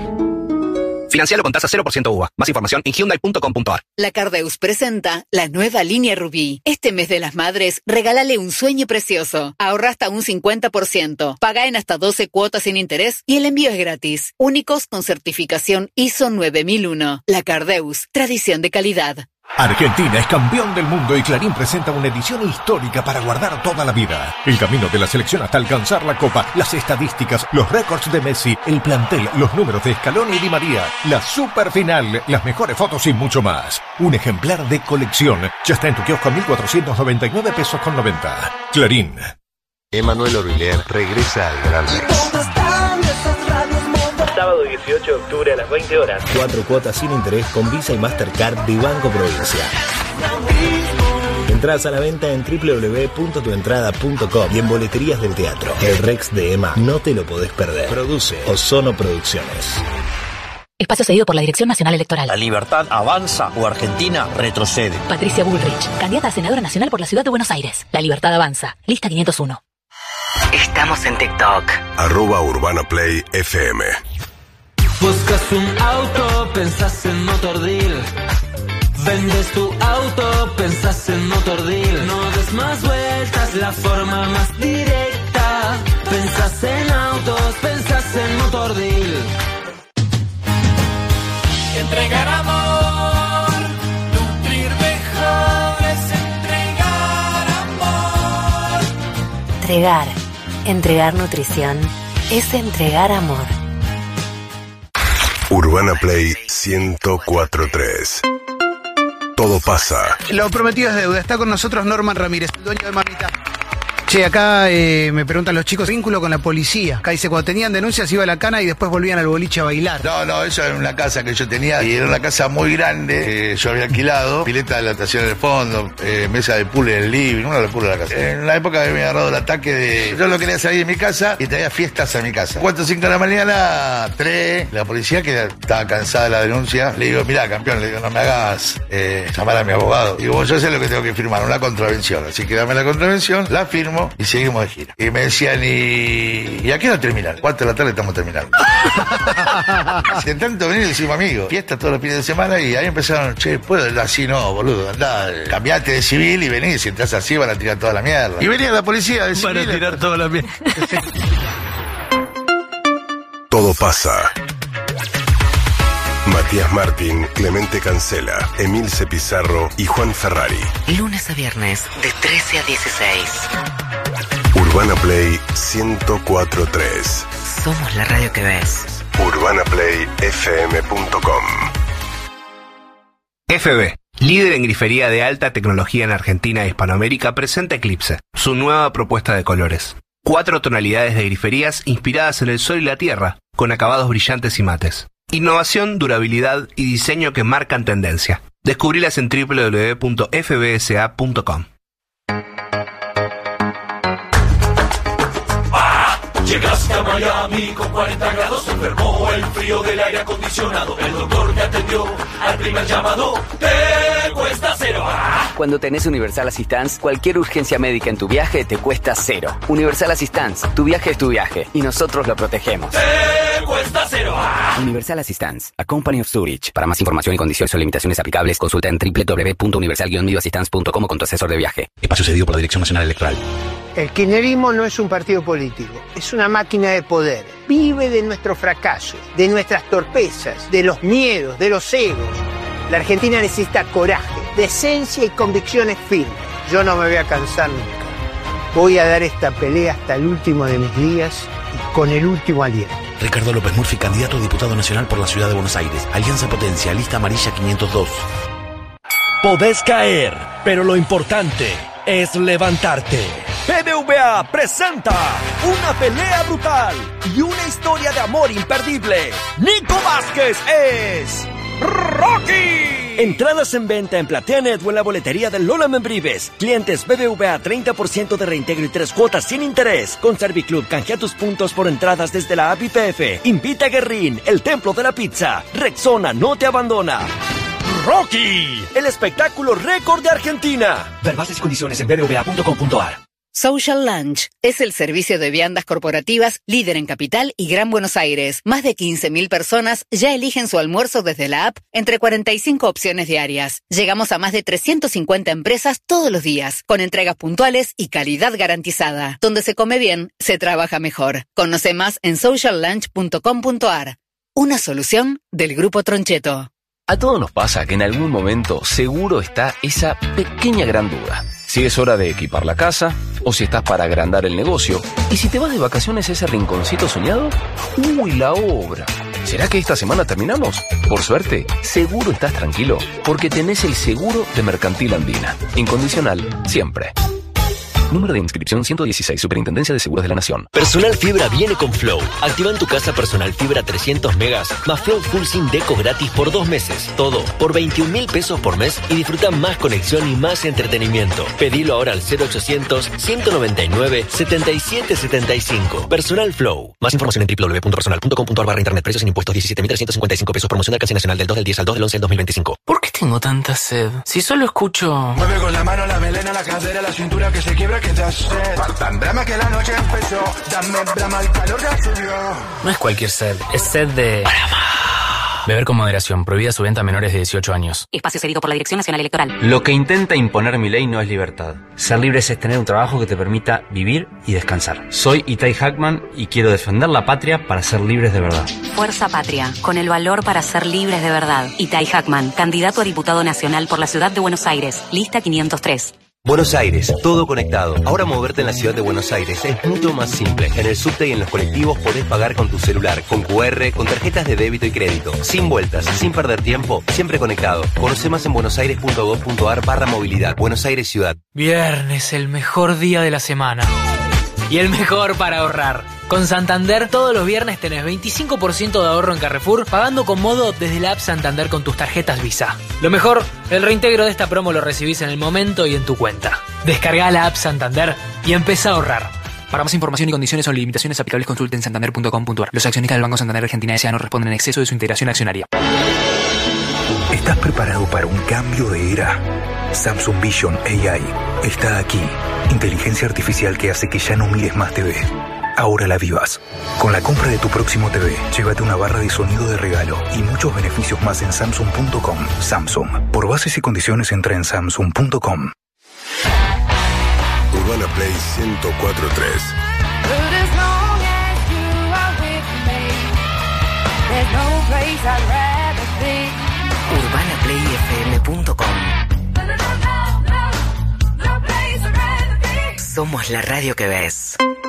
Financialo con tasa cero por ciento U V A. Más información en hyundai punto com punto ar. La Cardeus presenta la nueva línea Rubí. Este mes de las madres, regálale un sueño precioso. Ahorra hasta un cincuenta por ciento. Paga en hasta doce cuotas sin interés y el envío es gratis. Únicos con certificación I S O nueve mil uno. La Cardeus, tradición de calidad. Argentina es campeón del mundo y Clarín presenta una edición histórica para guardar toda la vida. El camino de la selección hasta alcanzar la Copa, las estadísticas, los récords de Messi, el plantel, los números de Scaloni y Di María, la superfinal, las mejores fotos y mucho más. Un ejemplar de colección. Ya está en tu kiosco a mil cuatrocientos noventa y nueve pesos con noventa. Clarín. Emanuel Oriller regresa al Gran Rex. Sábado dieciocho de octubre a las veinte horas. Cuatro cuotas sin interés con Visa y Mastercard de Banco Provincia. Entradas a la venta en doble u doble u doble u punto tu entrada punto com y en boleterías del teatro. El Rex de Ema, no te lo podés perder. Produce Ozono Producciones. Espacio cedido por la Dirección Nacional Electoral. La libertad avanza o Argentina retrocede. Patricia Bullrich, candidata a senadora nacional por la Ciudad de Buenos Aires. La libertad avanza. Lista quinientos uno. Estamos en TikTok. Arroba Urbana Play F M. Buscas un auto, pensás en Motor Deal. Vendes tu auto, pensás en Motor Deal. No des más vueltas, la forma más directa. Pensás en autos, pensás en Motor Deal. Entregar amor, nutrir mejor es entregar amor. Entregar, entregar nutrición, es entregar amor. Urbana Play ciento cuatro punto tres. Todo pasa. Lo prometido es deuda. Está con nosotros Norman Ramírez, el dueño de Mamita. Che, acá eh, me preguntan los chicos, vínculo con la policía. Acá dice, cuando tenían denuncias iba a la cana y después volvían al boliche a bailar. No, no, eso era una casa que yo tenía y era una casa muy grande que yo había alquilado. Pileta de natación en el fondo, eh, mesa de pool en el living, una locura la casa. En la época me había agarrado el ataque de... Yo lo quería salir de mi casa y traía fiestas a mi casa. Cuatro, cinco de la mañana, tres, la policía que estaba cansada de la denuncia, le digo, mirá, campeón, le digo, no me hagas eh, llamar a mi abogado. Digo, yo sé lo que tengo que firmar, una contravención. Así que dame la contravención, la firmo y seguimos de gira. Y me decían, ¿y, ¿y a qué no terminan? Cuatro de la tarde estamos terminando. Si en tanto venir, decimos amigos, fiesta todos los fines de semana y ahí empezaron, che, puedo, así no, boludo, andá, cambiate de civil y vení, si entras así van a tirar toda la mierda. Y venía la policía de civil. Van a tirar toda la mierda. Todo pasa. Matías Martín, Clemente Cancela, Emilce Pizarro y Juan Ferrari. Lunes a viernes, de trece a dieciséis. Urbana Play ciento cuatro punto tres. Somos la radio que ves. urbana play f m punto com. F B, líder en grifería de alta tecnología en Argentina e Hispanoamérica, presenta Eclipse, su nueva propuesta de colores. Cuatro tonalidades de griferías inspiradas en el sol y la tierra, con acabados brillantes y mates. Innovación, durabilidad y diseño que marcan tendencia. Descubrilas en doble u doble u doble u punto f b s a punto com. Miami con cuarenta grados, se enfermó el frío del aire acondicionado. El doctor te atendió al primer llamado. Te cuesta cero. ¡Ah! Cuando tenés Universal Assistance, cualquier urgencia médica en tu viaje te cuesta cero. Universal Assistance, tu viaje es tu viaje y nosotros lo protegemos. Te cuesta cero. ¡Ah! Universal Assistance, a company of Zurich. Para más información y condiciones o limitaciones aplicables, consulta en doble u doble u doble u punto universal guion medio assistance punto com o con tu asesor de viaje. Espacio cedido por la Dirección Nacional Electoral. El kirchnerismo no es un partido político, es una máquina de poder. Vive de nuestros fracasos, de nuestras torpezas, de los miedos, de los egos. La Argentina necesita coraje, decencia y convicciones firmes. Yo no me voy a cansar nunca. Voy a dar esta pelea hasta el último de mis días y con el último aliento. Ricardo López Murphy, candidato a diputado nacional por la Ciudad de Buenos Aires. Alianza Potencia, lista amarilla quinientos dos. Podés caer, pero lo importante es levantarte. B B V A presenta una pelea brutal y una historia de amor imperdible. Nico Vázquez es Rocky. Entradas en venta en PlateaNet o en la boletería del Lola Membrives. Clientes B B V A treinta por ciento de reintegro y tres cuotas sin interés. Con Serviclub canjea tus puntos por entradas desde la app I P F. Invita a Guerrín, el templo de la pizza. Rexona no te abandona. Rocky, el espectáculo récord de Argentina. Ver bases y condiciones en b b v a punto com punto a r. Social Lunch es el servicio de viandas corporativas líder en Capital y Gran Buenos Aires. Más de quince mil personas ya eligen su almuerzo desde la app entre cuarenta y cinco opciones diarias. Llegamos a más de trescientas cincuenta empresas todos los días, con entregas puntuales y calidad garantizada. Donde se come bien, se trabaja mejor. Conoce más en social lunch punto com punto a r. Una solución del Grupo Troncheto. A todos nos pasa que en algún momento seguro está esa pequeña gran duda. Si es hora de equipar la casa, o si estás para agrandar el negocio, y si te vas de vacaciones a ese rinconcito soñado, ¡uy, la obra! ¿Será que esta semana terminamos? Por suerte, seguro estás tranquilo, porque tenés el seguro de Mercantil Andina. Incondicional, siempre. Número de inscripción ciento dieciséis, Superintendencia de Seguros de la Nación. Personal Fibra viene con Flow. Activa en tu casa Personal Fibra trescientos megas, más Flow Full SIM Deco gratis por dos meses. Todo por veintiún mil pesos por mes y disfruta más conexión y más entretenimiento. Pedilo ahora al cero ochocientos, ciento noventa y nueve, setenta y siete setenta y cinco. Personal Flow. Más información en doble u doble u doble u punto personal punto com punto a r barra internet. Precios sin impuestos diecisiete mil trescientos cincuenta y cinco pesos. Promoción de alcance nacional del dos del diez al dos del once del dos mil veinticinco. ¿Por qué tengo tanta sed? Si solo escucho... Mueve con la mano, la melena, la cadera, la cintura que se quiebra, que te hace sed. Tan brama que la noche empezó. Dame brama, el calor ya subió. No es cualquier sed, es sed de... Brahma. Beber con moderación. Prohibida su venta a menores de dieciocho años. Espacio cedido por la Dirección Nacional Electoral. Lo que intenta imponer mi ley no es libertad. Ser libre es tener un trabajo que te permita vivir y descansar. Soy Itai Hackman y quiero defender la patria para ser libres de verdad. Fuerza Patria, con el valor para ser libres de verdad. Itai Hackman, candidato a diputado nacional por la Ciudad de Buenos Aires. Lista quinientos tres. Buenos Aires, todo conectado. Ahora moverte en la ciudad de Buenos Aires es mucho más simple. En el subte y en los colectivos podés pagar con tu celular, con cu erre, con tarjetas de débito y crédito. Sin vueltas, sin perder tiempo, siempre conectado. Conoce más en buenosaires punto gob punto a r barra movilidad. Buenos Aires Ciudad. Viernes, el mejor día de la semana. Y el mejor para ahorrar. Con Santander, todos los viernes tenés veinticinco por ciento de ahorro en Carrefour, pagando con Modo desde la app Santander con tus tarjetas Visa. Lo mejor, el reintegro de esta promo lo recibís en el momento y en tu cuenta. Descargá la app Santander y empezá a ahorrar. Para más información y condiciones o limitaciones aplicables, consulten santander punto com punto a r. Los accionistas del Banco Santander Argentina S A no responden en exceso de su integración accionaria. ¿Estás preparado para un cambio de era? Samsung Vision A I está aquí. Inteligencia artificial que hace que ya no mires más T V. Ahora la vivas. Con la compra de tu próximo T V, llévate una barra de sonido de regalo y muchos beneficios más en samsung punto com. Samsung. Por bases y condiciones entra en samsung punto com. Urbana Play ciento cuatro punto tres. urbana play f m punto com. Somos la radio que ves.